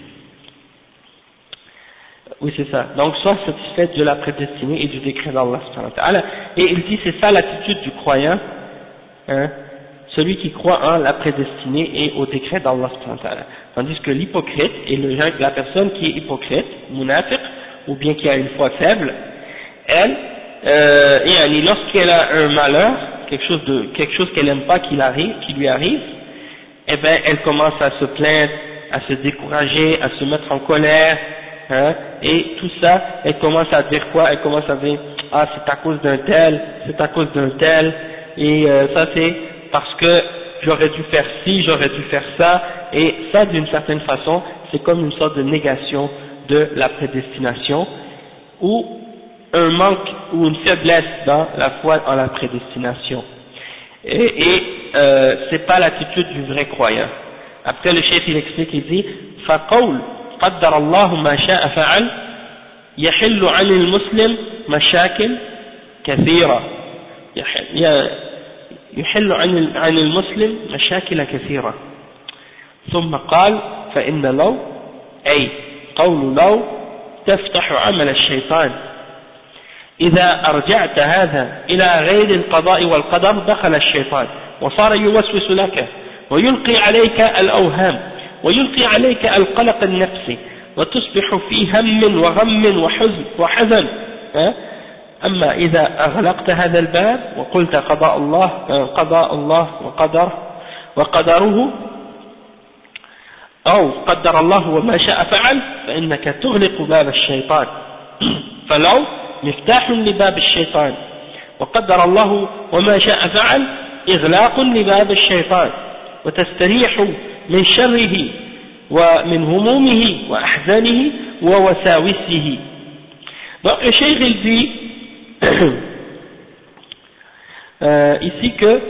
oui c'est ça, donc sois satisfait de la prédestinée et du décret d'Allah subhanahu wa ta'ala, et il dit c'est ça l'attitude du croyant, hein, celui qui croit en la prédestinée et au décret d'Allah subhanahu wa ta'ala. Tandis que l'hypocrite et la personne qui est hypocrite, munafiq, ou bien qui a une foi faible, elle, lorsqu'elle a un malheur, quelque chose qu'elle n'aime pas qui lui arrive, eh ben elle commence à se plaindre, à se décourager, à se mettre en colère, hein, et tout ça, elle commence à dire quoi? Elle commence à dire ah c'est à cause d'un tel, c'est à cause d'un tel, et ça c'est parce que j'aurais dû faire ci, j'aurais dû faire ça, et ça d'une certaine façon c'est comme une sorte de négation de la prédestination, ou un manque ou une faiblesse dans la foi en la prédestination. Et c'est pas l'attitude du vrai croyant. Après le chef il explique, il dit فَقَوْلُ قَدَّرَ اللَّهُ مَا شَاءَ فَعَلَ يَحِلُّ عَنِ الْمُسْلِمِ مَشَاكِلْ كثيرة يحل عن المسلم مشاكل كثيرة ثم قال فإن لو أي قول لو تفتح عمل الشيطان إذا أرجعت هذا إلى غير القضاء والقدر دخل الشيطان وصار يوسوس لك ويلقي عليك الأوهام ويلقي عليك القلق النفسي وتصبح في هم وغم وحزن أما إذا أغلقت هذا الباب وقلت قضاء الله وقدره أو قدر الله وما شاء فعل فإنك تغلق باب الشيطان فلو مفتاح لباب الشيطان وقدر الله وما شاء فعل إغلاق لباب الشيطان وتستريح من شره ومن همومه وأحزانه ووساوسه. Donc le cheikh il dit ici que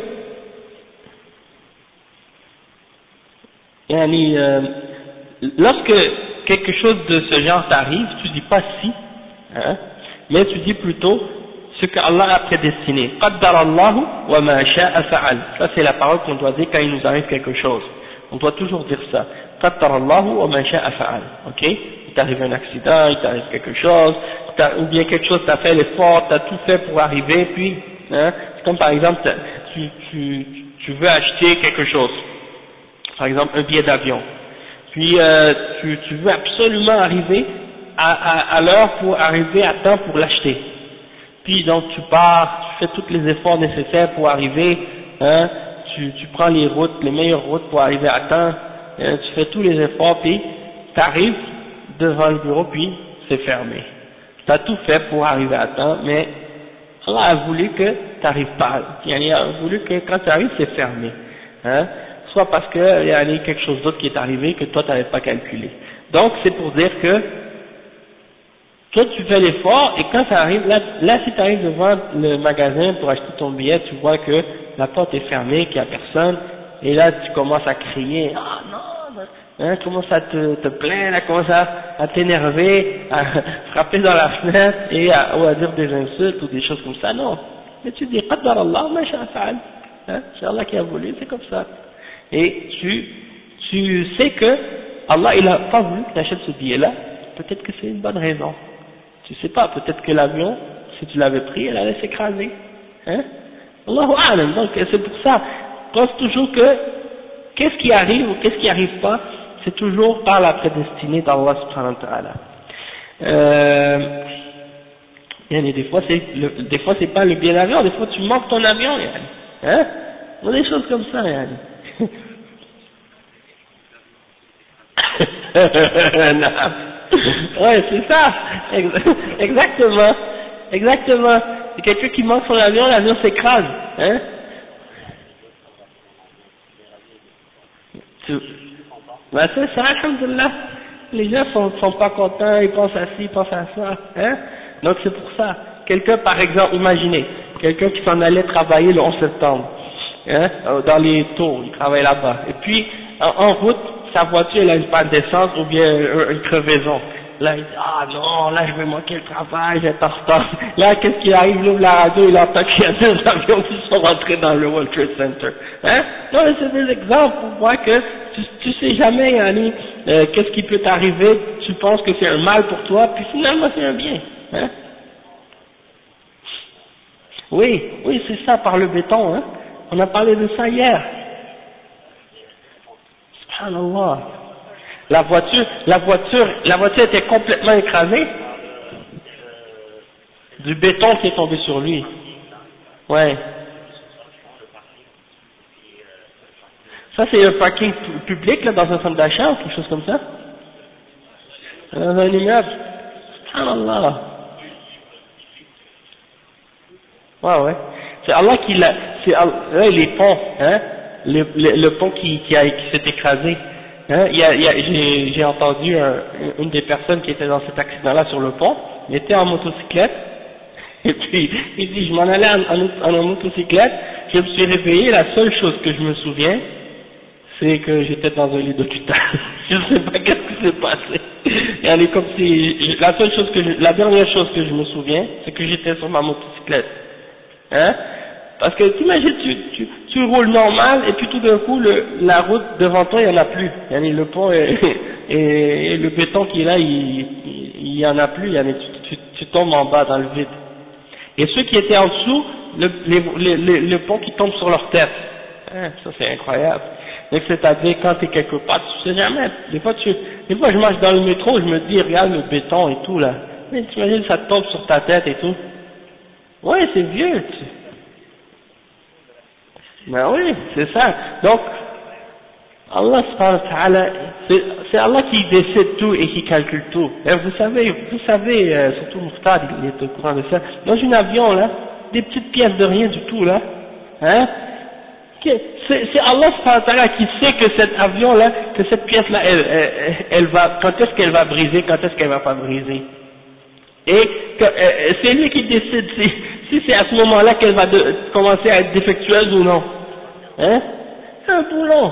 lorsque quelque chose de ce genre t'arrive, tu dis pas si, hein, mais tu dis plutôt ce que Allah a prédestiné. Qaddarallahu wa ma sha'a fa'al. Ça c'est la parole qu'on doit dire quand il nous arrive quelque chose. On doit toujours dire ça. Qaddarallahu wa ma sha'a fa'al. Ok? Il t'arrive un accident, il t'arrive quelque chose, ou bien quelque chose, t'as fait l'effort, t'as tout fait pour arriver, puis, hein, c'est comme par exemple, tu veux acheter quelque chose. Par exemple, un billet d'avion. Puis, tu veux absolument arriver à l'heure pour arriver à temps pour l'acheter. Puis donc tu pars, tu fais tous les efforts nécessaires pour arriver, hein, tu prends les meilleures routes pour arriver à temps, hein, tu fais tous les efforts, puis tu arrives devant le bureau, puis c'est fermé. Tu as tout fait pour arriver à temps, mais Allah a voulu que tu n'arrives pas, il a voulu que quand tu arrives, c'est fermé. Hein, soit parce qu'il y a quelque chose d'autre qui est arrivé que toi tu n'avais pas calculé. Donc c'est pour dire que toi tu fais l'effort et quand ça arrive, là si tu arrives devant le magasin pour acheter ton billet, tu vois que la porte est fermée, qu'il n'y a personne, et là tu commences à crier, ah non, hein, commence à te plaindre, commence à t'énerver, à frapper dans la fenêtre ou à dire des insultes ou des choses comme ça, non. Mais tu dis, qaddar Allah, ma sha'a fa'al, hein, c'est Allah qui a voulu, c'est comme ça. Et tu sais que Allah il a pas voulu que tu achètes ce billet-là, peut-être que c'est une bonne raison. Tu sais pas, peut-être que l'avion, si tu l'avais pris, elle allait s'écraser. Hein? Allahu a'lam. Donc c'est pour ça, pense toujours que qu'est-ce qui arrive ou qu'est-ce qui arrive pas, c'est toujours par la prédestinée d'Allah subhanahu wa ta'ala. Des fois c'est pas le billet d'avion, des fois tu manques ton avion, hein? Il y a des choses comme ça, non. Ouais, c'est ça, exactement, c'est quelqu'un qui manque son avion, l'avion s'écrase, hein. Bah c'est ça, alhamdoulilah, les gens sont pas contents, ils pensent à ci, ils pensent à ça, hein. Donc c'est pour ça, quelqu'un par exemple, imaginez, quelqu'un qui s'en allait travailler le 11 septembre, hein, dans les taux, il travaille là-bas, et puis en route, sa voiture elle a une panne d'essence ou bien une crevaison. Là il dit ah non, là je vais manquer le travail, j'ai pas de retard. Là qu'est-ce qu'il arrive, il ouvre la radio, il entend qu'il y a deux avions qui sont rentrés dans le World Trade Center. Hein? Non mais c'est des exemples pour voir que tu sais jamais Yanni, qu'est-ce qui peut t'arriver, tu penses que c'est un mal pour toi, puis finalement c'est un bien. Hein? Oui, oui c'est ça par le béton, hein. On a parlé de ça hier. Subhanallah. La voiture était complètement écrasée. Du béton qui est tombé sur lui. Ouais. Ça c'est un parking public là dans un centre d'achat ou quelque chose comme ça. Dans un immeuble. Subhanallah. Ouais. C'est Allah qui l'a. Les ponts, hein. Le pont qui s'est écrasé. Hein, j'ai entendu une des personnes qui était dans cet accident-là sur le pont, il était en motocyclette, et puis il dit je m'en allais en motocyclette, je me suis réveillé, la seule chose que je me souviens, c'est que j'étais dans un lit d'hôpital. Je sais pas qu'est-ce qui s'est passé. Et comme si la dernière chose que je me souviens, c'est que j'étais sur ma motocyclette. Hein? Parce que t'imagines, tu roules normal et puis tout d'un coup la route devant toi il y en a plus. Le pont et le béton qui est là il y en a plus. Tu tombes en bas dans le vide. Et ceux qui étaient en dessous, le pont qui tombe sur leur tête. Hein, ça c'est incroyable. Donc c'est-à-dire quand tu es quelque part, tu sais jamais. Des fois je marche dans le métro, je me dis regarde le béton et tout là. Mais t'imagines ça tombe sur ta tête et tout. Ouais c'est vieux. Ben oui, c'est ça. Donc, Allah subhanahu wa ta'ala, c'est Allah qui décide tout et qui calcule tout. Et vous savez, surtout Mukhtar, il est au courant de ça. Dans un avion là, des petites pièces de rien du tout là, hein, c'est Allah subhanahu wa ta'ala qui sait que cet avion là, que cette pièce là, elle va, quand est-ce qu'elle va briser, quand est-ce qu'elle va pas briser. Et c'est lui qui décide si c'est à ce moment-là qu'elle va commencer à être défectueuse ou non. Hein? C'est un boulot.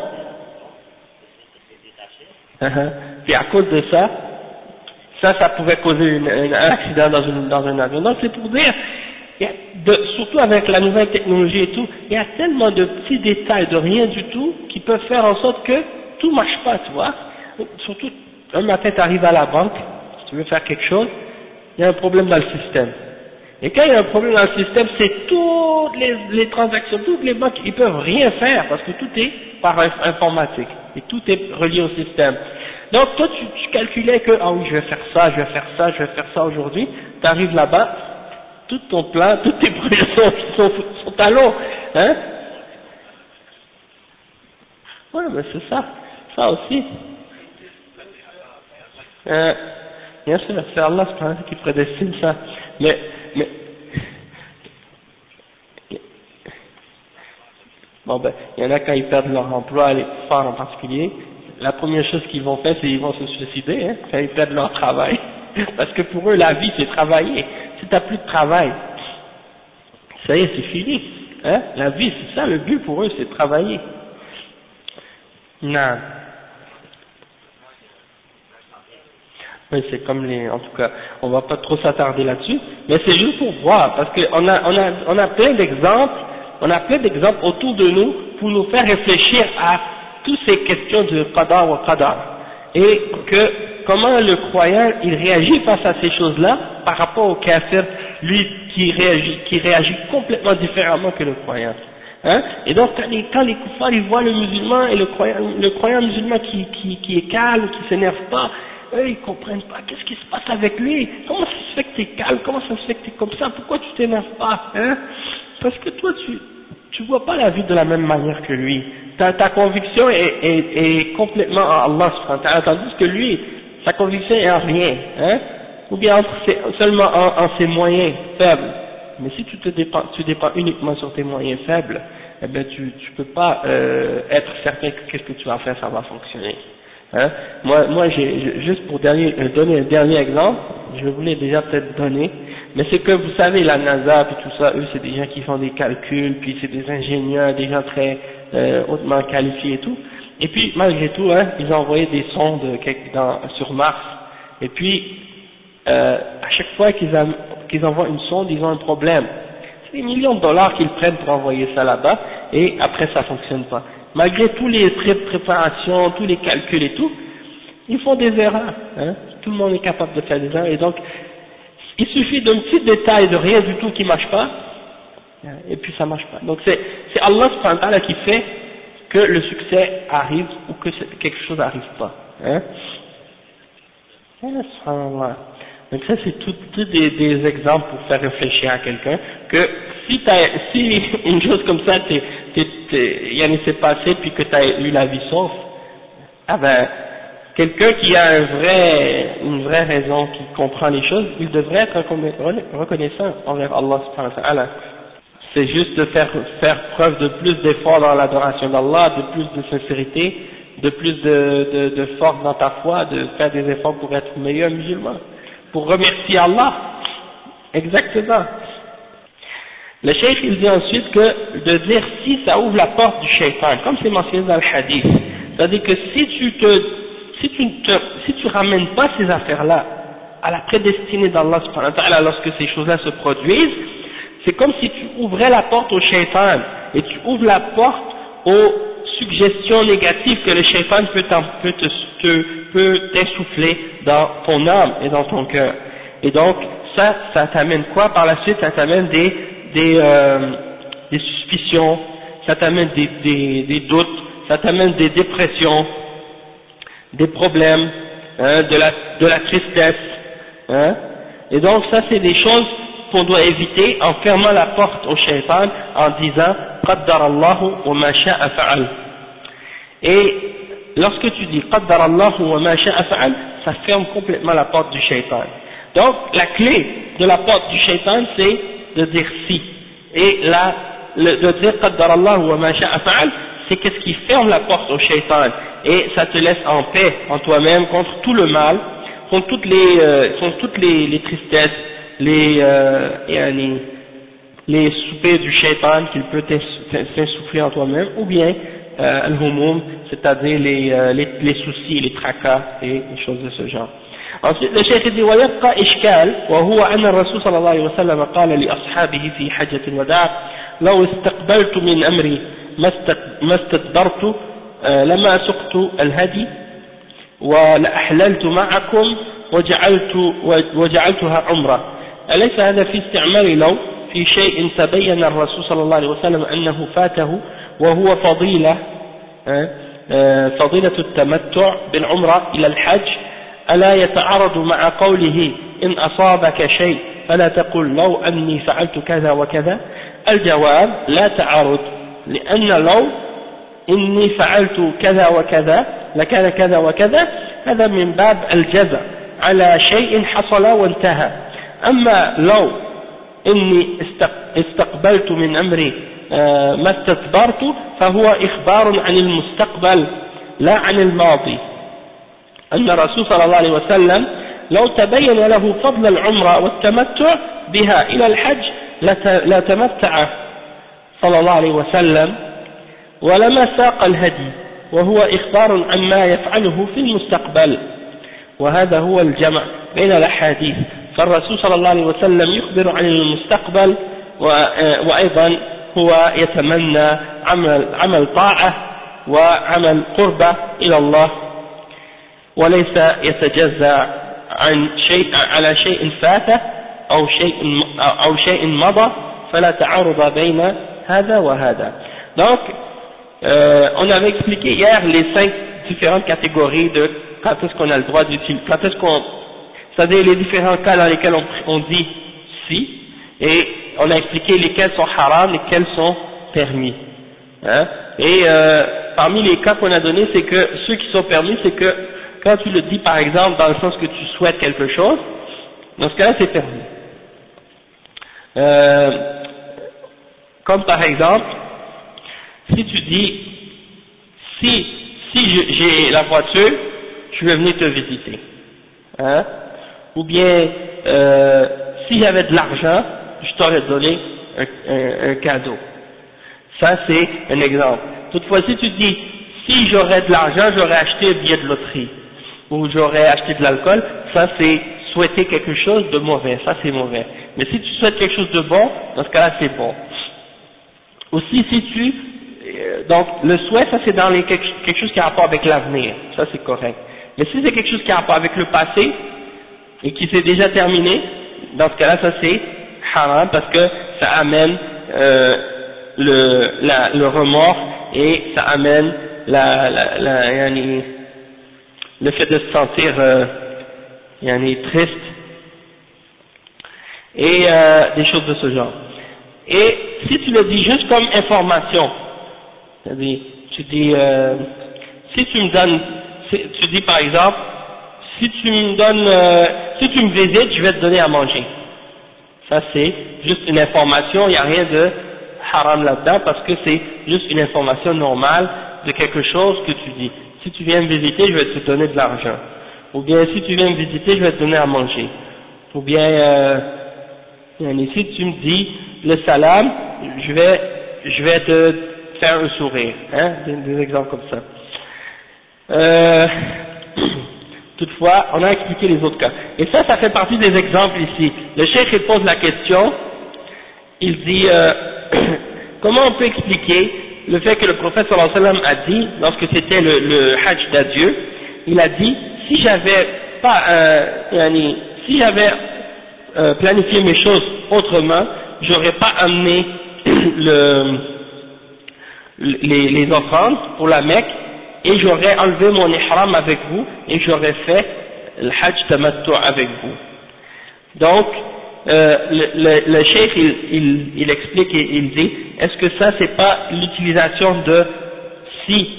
Puis à cause de ça pouvait causer un accident dans un avion. Donc c'est pour dire, surtout avec la nouvelle technologie et tout, il y a tellement de petits détails, de rien du tout, qui peuvent faire en sorte que tout marche pas, tu vois. Surtout, un matin tu arrives à la banque, si tu veux faire quelque chose, il y a un problème dans le système. Et quand il y a un problème dans le système, c'est toutes les transactions, toutes les banques, ils peuvent rien faire parce que tout est par informatique et tout est relié au système. Donc toi tu calculais que ah oui je vais faire ça aujourd'hui, tu arrives là-bas, tout ton plan, tous tes projets sont à l'eau, hein? Ouais mais c'est ça aussi. Bien sûr, c'est Allah qui prédestine ça. Mais bon ben, il y en a quand ils perdent leur emploi, les kuffars en particulier, la première chose qu'ils vont faire, c'est qu'ils vont se suicider, hein, quand ils perdent leur travail. Parce que pour eux, la vie, c'est travailler. Si t'as plus de travail, ça y est, c'est fini. Hein, la vie, c'est ça, le but pour eux, c'est de travailler. Non. Oui, c'est comme en tout cas, on va pas trop s'attarder là-dessus, mais c'est juste pour voir, parce qu'on a plein d'exemples autour de nous pour nous faire réfléchir à toutes ces questions de qadar wa qadar, et que comment le croyant il réagit face à ces choses-là par rapport au kafir, lui qui réagit complètement différemment que le croyant. Hein? Et donc quand les kuffars ils voient le musulman et le croyant musulman qui est calme, qui s'énerve pas, eux ils comprennent pas qu'est-ce qui se passe avec lui, comment ça se fait que t'es calme, comment ça se fait que t'es comme ça, pourquoi tu t'énerves pas, hein? Parce que toi tu vois pas la vie de la même manière que lui, ta conviction est complètement en Allah subhanahu wa ta'ala, tandis que lui sa conviction est en rien, hein? Ou bien seulement en ses moyens faibles. Mais si tu dépends uniquement sur tes moyens faibles, eh ben tu peux pas être certain que qu'est-ce que tu vas faire ça va fonctionner. Hein? Moi juste pour donner un dernier exemple, je voulais déjà peut-être donner, Mais c'est que vous savez, la NASA puis tout ça, eux c'est des gens qui font des calculs, puis c'est des ingénieurs, des gens très hautement qualifiés et tout. Et puis malgré tout, hein, ils ont envoyé des sondes sur Mars. Et puis à chaque fois qu'ils envoient une sonde, ils ont un problème. C'est des millions de dollars qu'ils prennent pour envoyer ça là-bas, et après ça fonctionne pas. Malgré tous les préparations, tous les calculs et tout, ils font des erreurs. Hein. Tout le monde est capable de faire des erreurs, et donc il suffit d'un petit détail de rien du tout qui marche pas, et puis ça marche pas. Donc c'est Allah subhanahu wa ta'ala qui fait que le succès arrive ou que quelque chose n'arrive pas. Hein. Subhanallah. Donc ça c'est tout des exemples pour faire réfléchir à quelqu'un que si une chose comme ça s'est passé puis que tu as eu la vie sauve, ah ben quelqu'un qui a une vraie raison, qui comprend les choses, il devrait être reconnaissant envers Allah subhanahu wa ta'ala. C'est juste de faire preuve de plus d'efforts dans l'adoration d'Allah, de plus de sincérité, de plus de force dans ta foi, de faire des efforts pour être meilleur musulman, pour remercier Allah. Exactement. Le cheikh il dit ensuite que de dire si ça ouvre la porte du shaitan, comme c'est mentionné dans le hadith, c'est-à-dire que si tu ramènes pas ces affaires-là à la prédestinée d'Allah subhanahu wa ta'ala lorsque ces choses-là se produisent, c'est comme si tu ouvrais la porte au shaitan, et tu ouvres la porte aux suggestions négatives que le shaitan peut t'insuffler dans ton âme et dans ton cœur. Et donc, ça t'amène quoi par la suite? Ça t'amène des suspicions, ça t'amène des doutes, ça t'amène des dépressions, des problèmes, hein, de la tristesse, hein. Et donc ça c'est des choses qu'on doit éviter en fermant la porte au shaitan en disant qaddar Allahu wa ma sha'a fa'al. Et lorsque tu dis qaddar Allahu wa ma sha'a fa'al, ça ferme complètement la porte du shaitan. Donc la clé de la porte du shaitan c'est de dire si, et de dire qaddar Allahu wa ma sha'a fa'al, c'est qu'est-ce qui ferme la porte au shaitan, et ça te laisse en paix en toi-même contre tout le mal, contre toutes les tristesses, les soupers du shaitan qu'il peut t'insuffler en toi-même, ou bien al-humum, c'est-à-dire les soucis, les tracas et les choses de ce genre. Ensuite le cheikh dit ويبقى إشكال وهو أن الرسول صلى الله عليه وسلم قال لأصحابه في حجة الوداع لو استقبلت من أمري ما استدبرت لما سقت الهدي ولأحللت معكم وجعلتها عمرة. أليس هذا في استعمال لو في شيء تبين الرسول صلى الله عليه وسلم أنه فاته وهو فضيلة التمتع بالعمرة إلى الحج؟ ألا يتعارض مع قوله إن أصابك شيء فلا تقل لو أني فعلت كذا وكذا؟ الجواب لا تعارض، لأن لو إني فعلت كذا وكذا لكان كذا وكذا، هذا من باب الجزاء على شيء حصل وانتهى. أما لو إني استقبلت من أمري ما استدبرت فهو إخبار عن المستقبل لا عن الماضي. أن الرسول صلى الله عليه وسلم لو تبين له فضل العمرة والتمتع بها إلى الحج لتمتع صلى الله عليه وسلم ولما ساق الهدي، وهو إخبار عما يفعله في المستقبل، وهذا هو الجمع بين الأحاديث. فالرسول صلى الله عليه وسلم يخبر عن المستقبل، وأيضا هو يتمنى عمل طاعة وعمل قربة إلى الله، وليس يتجزى على شيء فات أو شيء مضى، فلا تعارض بين هذا وهذا. Donc, on avait expliqué hier les 5 différentes catégories de quand est-ce qu'on a le droit d'utiliser, c'est-à-dire les différents cas dans lesquels on dit si, et on a expliqué lesquels sont haram, lesquels sont permis. Hein? Et parmi les cas qu'on a donnés, c'est que ceux qui sont permis, c'est que quand tu le dis par exemple dans le sens que tu souhaites quelque chose, dans ce cas-là c'est permis. Comme par exemple, si tu dis, si j'ai la voiture, je vais venir te visiter, hein? Ou bien si j'avais de l'argent, je t'aurais donné un cadeau. Ça c'est un exemple. Toutefois, si tu dis, si j'aurais de l'argent, j'aurais acheté un billet de loterie, ou j'aurais acheté de l'alcool, ça c'est souhaiter quelque chose de mauvais, ça c'est mauvais. Mais si tu souhaites quelque chose de bon, dans ce cas-là c'est bon. Aussi si tu, donc le souhait, ça c'est dans quelque chose qui a rapport avec l'avenir, ça c'est correct. Mais si c'est quelque chose qui a rapport avec le passé, et qui s'est déjà terminé, dans ce cas-là ça c'est haram, parce que ça amène le remords, et ça amène le fait de se sentir triste, et des choses de ce genre. Et si tu le dis juste comme information, c'est-à-dire, tu dis, si tu me donnes, tu dis par exemple, si tu me visites, je vais te donner à manger. Ça c'est juste une information, il n'y a rien de haram là-dedans, parce que c'est juste une information normale de quelque chose que tu dis. Si tu viens me visiter, je vais te donner de l'argent. Ou bien si tu viens me visiter, je vais te donner à manger. Ou bien, si tu me dis le salam, je vais te faire un sourire. Hein, des exemples comme ça. Toutefois, on a expliqué les autres cas. Et ça fait partie des exemples ici. Le cheikh il pose la question, il dit, comment on peut expliquer le fait que le prophète sallallahu alayhi wa sallam a dit, lorsque c'était le hajj d'adieu, il a dit, si j'avais planifié mes choses autrement, j'aurais pas amené les offrandes pour la Mecque, et j'aurais enlevé mon ihram avec vous, et j'aurais fait le hajj tamattu avec vous. Donc, le cheikh il explique et il dit, est-ce que ça c'est pas l'utilisation de si,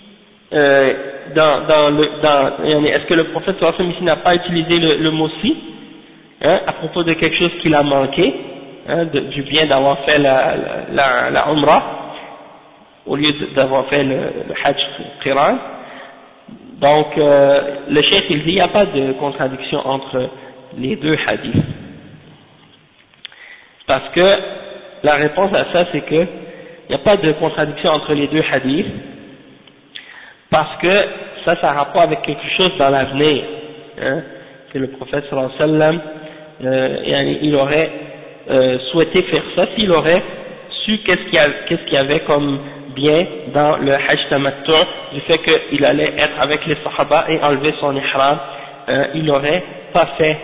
est-ce que le prophète sallallahu alayhi wa sallam ici n'a pas utilisé le mot si, hein, à propos de quelque chose qu'il a manqué, hein, du bien d'avoir fait la umrah, au lieu d'avoir fait le hajj qiran. Donc le cheikh il dit, il n'y a pas de contradiction entre les deux hadiths, parce que la réponse à ça c'est que il n'y a pas de contradiction entre les deux hadiths, parce que ça a rapport avec quelque chose dans l'avenir, hein, que le prophète sallallahu alayhi wa sallam il aurait souhaité faire ça s'il aurait su qu'est-ce qu'il y avait comme bien dans le hajj tamattu, du fait qu'il allait être avec les sahaba et enlever son ihram, il aurait pas fait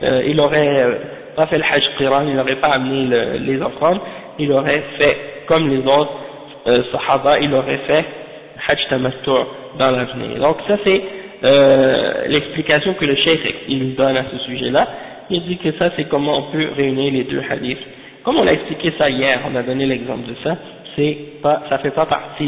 le hajj qiran, il n'aurait pas amené les offrandes, il aurait fait comme les autres sahaba, il aurait fait hajj tamattu dans l'avenir. Donc ça c'est l'explication que le cheikh il donne à ce sujet-là. Il dit que ça c'est comment on peut réunir les deux hadiths. Comme on a expliqué ça hier, on a donné l'exemple de ça, ça fait pas partie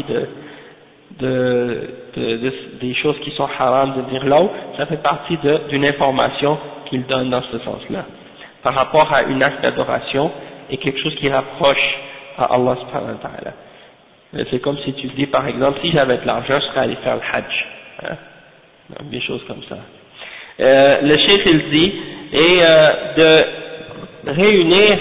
des choses qui sont haram de dire là, ça fait partie d'une information qu'il donne dans ce sens-là, par rapport à une acte d'adoration et quelque chose qui rapproche à Allah subhanahu wa ta'ala. C'est comme si tu dis par exemple, si j'avais de l'argent, je serais allé faire le hajj, hein? Des choses comme ça. Le cheikh il dit, et de réunir,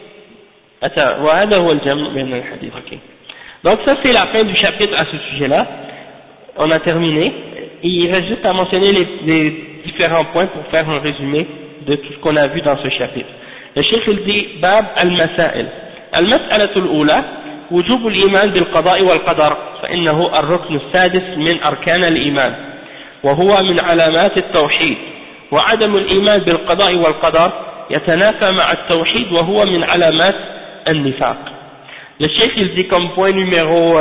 donc ça c'est la fin du chapitre à ce sujet-là, on a terminé, il reste juste à mentionner les différents points pour faire un résumé de tout ce qu'on a vu dans ce chapitre. Le cheikh il dit, Bab al-Masail. Al-Mas'alatul Ula, وجوب الإيمان بالقضاء والقدر فإنه الركن السادس من أركان الإيمان وهو من علامات التوحيد وعدم الإيمان بالقضاء والقدر يتنافى مع التوحيد وهو من علامات النفاق. Le cheikh il dit comme point numéro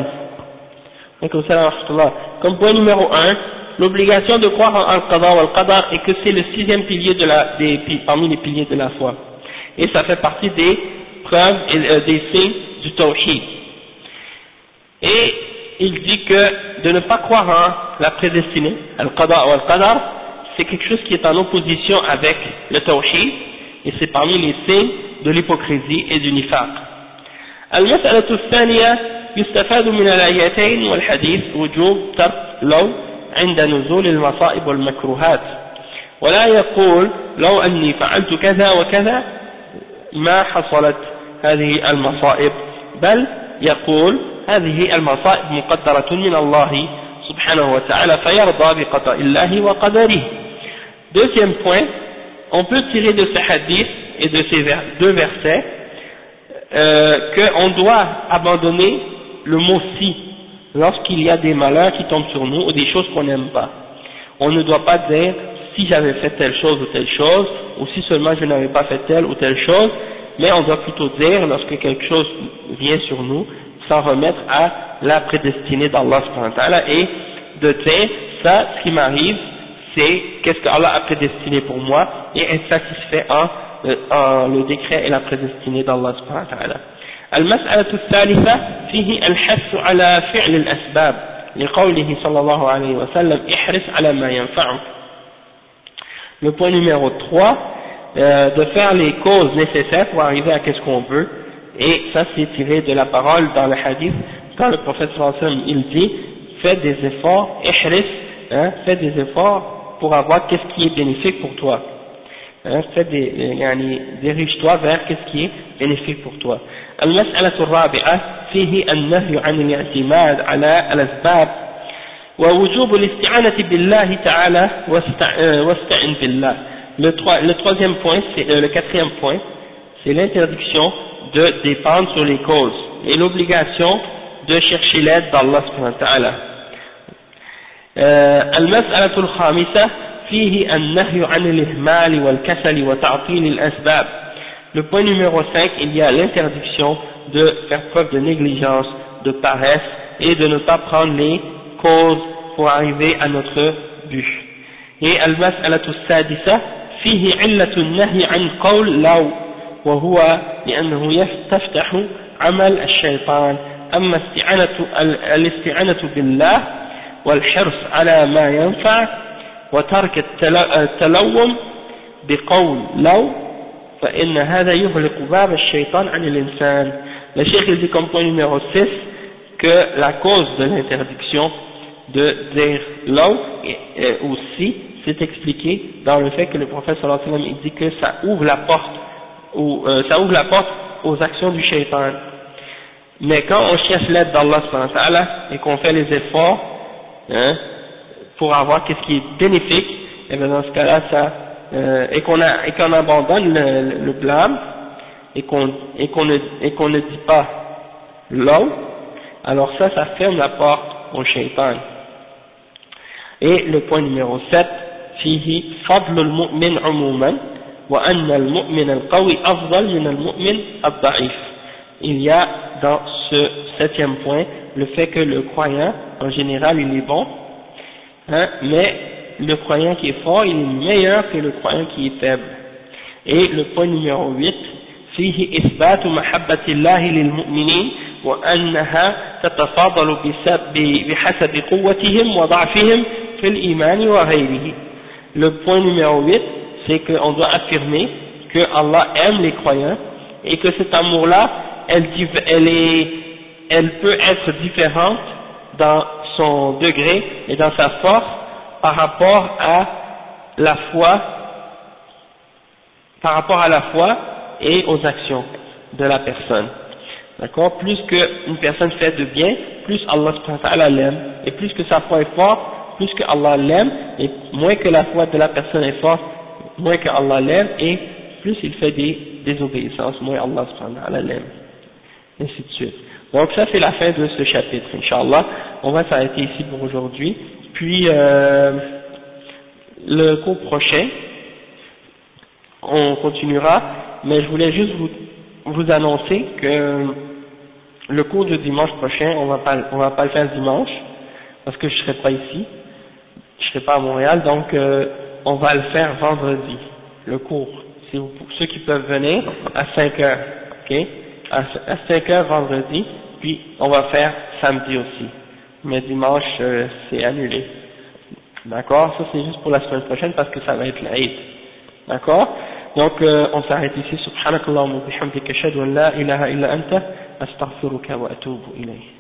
1, l'obligation de croire en al-qada ou al-qadar et que c'est le sixième pilier parmi les piliers de la foi, et ça fait partie des preuves et des signes du tawhid. Et il dit que de ne pas croire en la prédestinée, al-qada ou al-qadar, c'est quelque chose qui est en opposition avec le tawhid, et c'est parmi les signes de l'hypocrisie et du nifaq. المسألة الثانية يستفاد من الآيتين والحديث وجوب ترك لو عند نزول المصائب والمكروهات ولا يقول لو أني فعلت كذا وكذا ما حصلت هذه المصائب، بل يقول هذه المصائب مقدرة من الله subhanahu wa ta'ala فيرضى بقضاء الله وقدره. Deuxième point, on peut tirer de ce hadith et de ces deux versets qu'on doit abandonner le mot si lorsqu'il y a des malheurs qui tombent sur nous ou des choses qu'on n'aime pas. On ne doit pas dire si j'avais fait telle chose ou telle chose, ou si seulement je n'avais pas fait telle ou telle chose, mais on doit plutôt dire lorsque quelque chose vient sur nous, s'en remettre à la prédestinée d'Allah subhanahu wa ta'ala et de dire ça, ce qui m'arrive, c'est qu'est-ce que Allah a prédestiné pour moi et être satisfait en le décret et la prédestinée d'Allah subhanahu wa ta'ala. المسألة الثالثة فيه الحث على فعل الأسباب لقوله صلى الله عليه وسلم احرص على ما ينفعك. Le point numéro 3, de faire les causes nécessaires pour arriver à qu'est-ce qu'on veut, et ça c'est tiré de la parole dans le hadith quand le prophète sallallahu alayhi wa sallam il dit fais des efforts, ihris, fais des efforts pour avoir qu'est-ce qui est bénéfique pour toi, dirige-toi vers qu'est-ce qui est bénéfique pour toi. المسألة الرابعة فيه النهي عن الاعتماد على الأسباب ووجوب الاستعانة بالله تعالى واستعن بالله. Le troisième point, le quatrième point, c'est l'interdiction de dépendre sur les causes et l'obligation de chercher l'aide d'Allah subhanahu wa ta'ala. المسألة الخامسة فيه النهي عن الإهمال والكسل وتعطيل الأسباب. Le point numéro 5, il y a l'interdiction de faire preuve de négligence, de paresse et de ne pas prendre les causes pour arriver à notre but. Et المسألة السادسة فيه علة النهي عن قول لو وهو لأنه يستفتح عمل الشيطان. أما الاستعانة بالله والحرص على ما ينفع وترك التلوم بقول لو فإن هذا يغلق باب الشيطان عن الإنسان. Le cheikh dit comme point numéro 6 que la cause de l'interdiction de dire law ou si c'est expliqué dans le fait que le prophète sallallahu alayhi wa sallam il dit que ça ouvre la porte aux actions du shaitan. Mais quand on cherche l'aide d'Allah subhanahu wa ta'ala et qu'on fait les efforts pour avoir qu'est-ce qui est bénéfique, et bien dans ce cas-là et qu'on abandonne le blâme et qu'on ne dit pas law, alors ça ferme la porte au shaitan. Et le point numéro 7, فيه فضل المؤمن عموما وأن المؤمن القوي أفضل من المؤمن الضعيف. Il y a dans ce septième point le fait que le croyant en général il est bon, mais le croyant qui est fort il est meilleur que le croyant qui est faible. Et le point numéro 8, فيه إثبات محبة الله للمؤمنين وأنها تتفاضل بحسب قوتهم وضعفهم في الإيمان وغيره. Le point numéro 8, c'est qu'on doit affirmer que Allah aime les croyants et que cet amour-là, elle peut être différente dans son degré et dans sa force par rapport à la foi et aux actions de la personne. D'accord? Plus qu'une personne fait de bien, plus Allah subhanahu wa ta'ala l'aime, et plus que sa foi est forte, plus que Allah l'aime, et moins que la foi de la personne est forte, moins que Allah l'aime, et plus il fait des désobéissances, moins Allah subhanahu wa ta'ala l'aime, et ainsi de suite. Donc ça c'est la fin de ce chapitre, Inch'Allah. On va s'arrêter ici pour aujourd'hui, puis le cours prochain, on continuera, mais je voulais juste vous annoncer que le cours de dimanche prochain, on va pas le faire dimanche, parce que je serai pas ici, je serai pas à Montréal, donc on va le faire vendredi, le cours. C'est pour ceux qui peuvent venir à 5 heures, ok? À 5 heures vendredi, puis on va faire samedi aussi. Mais dimanche, c'est annulé. D'accord? Ça c'est juste pour la semaine prochaine parce que ça va être l'Aïd. D'accord? Donc on s'arrête ici. Subhanakallahumma wa bihamdika ashhadu an la ilaha illa anta astaghfiruka wa atubu ilayk.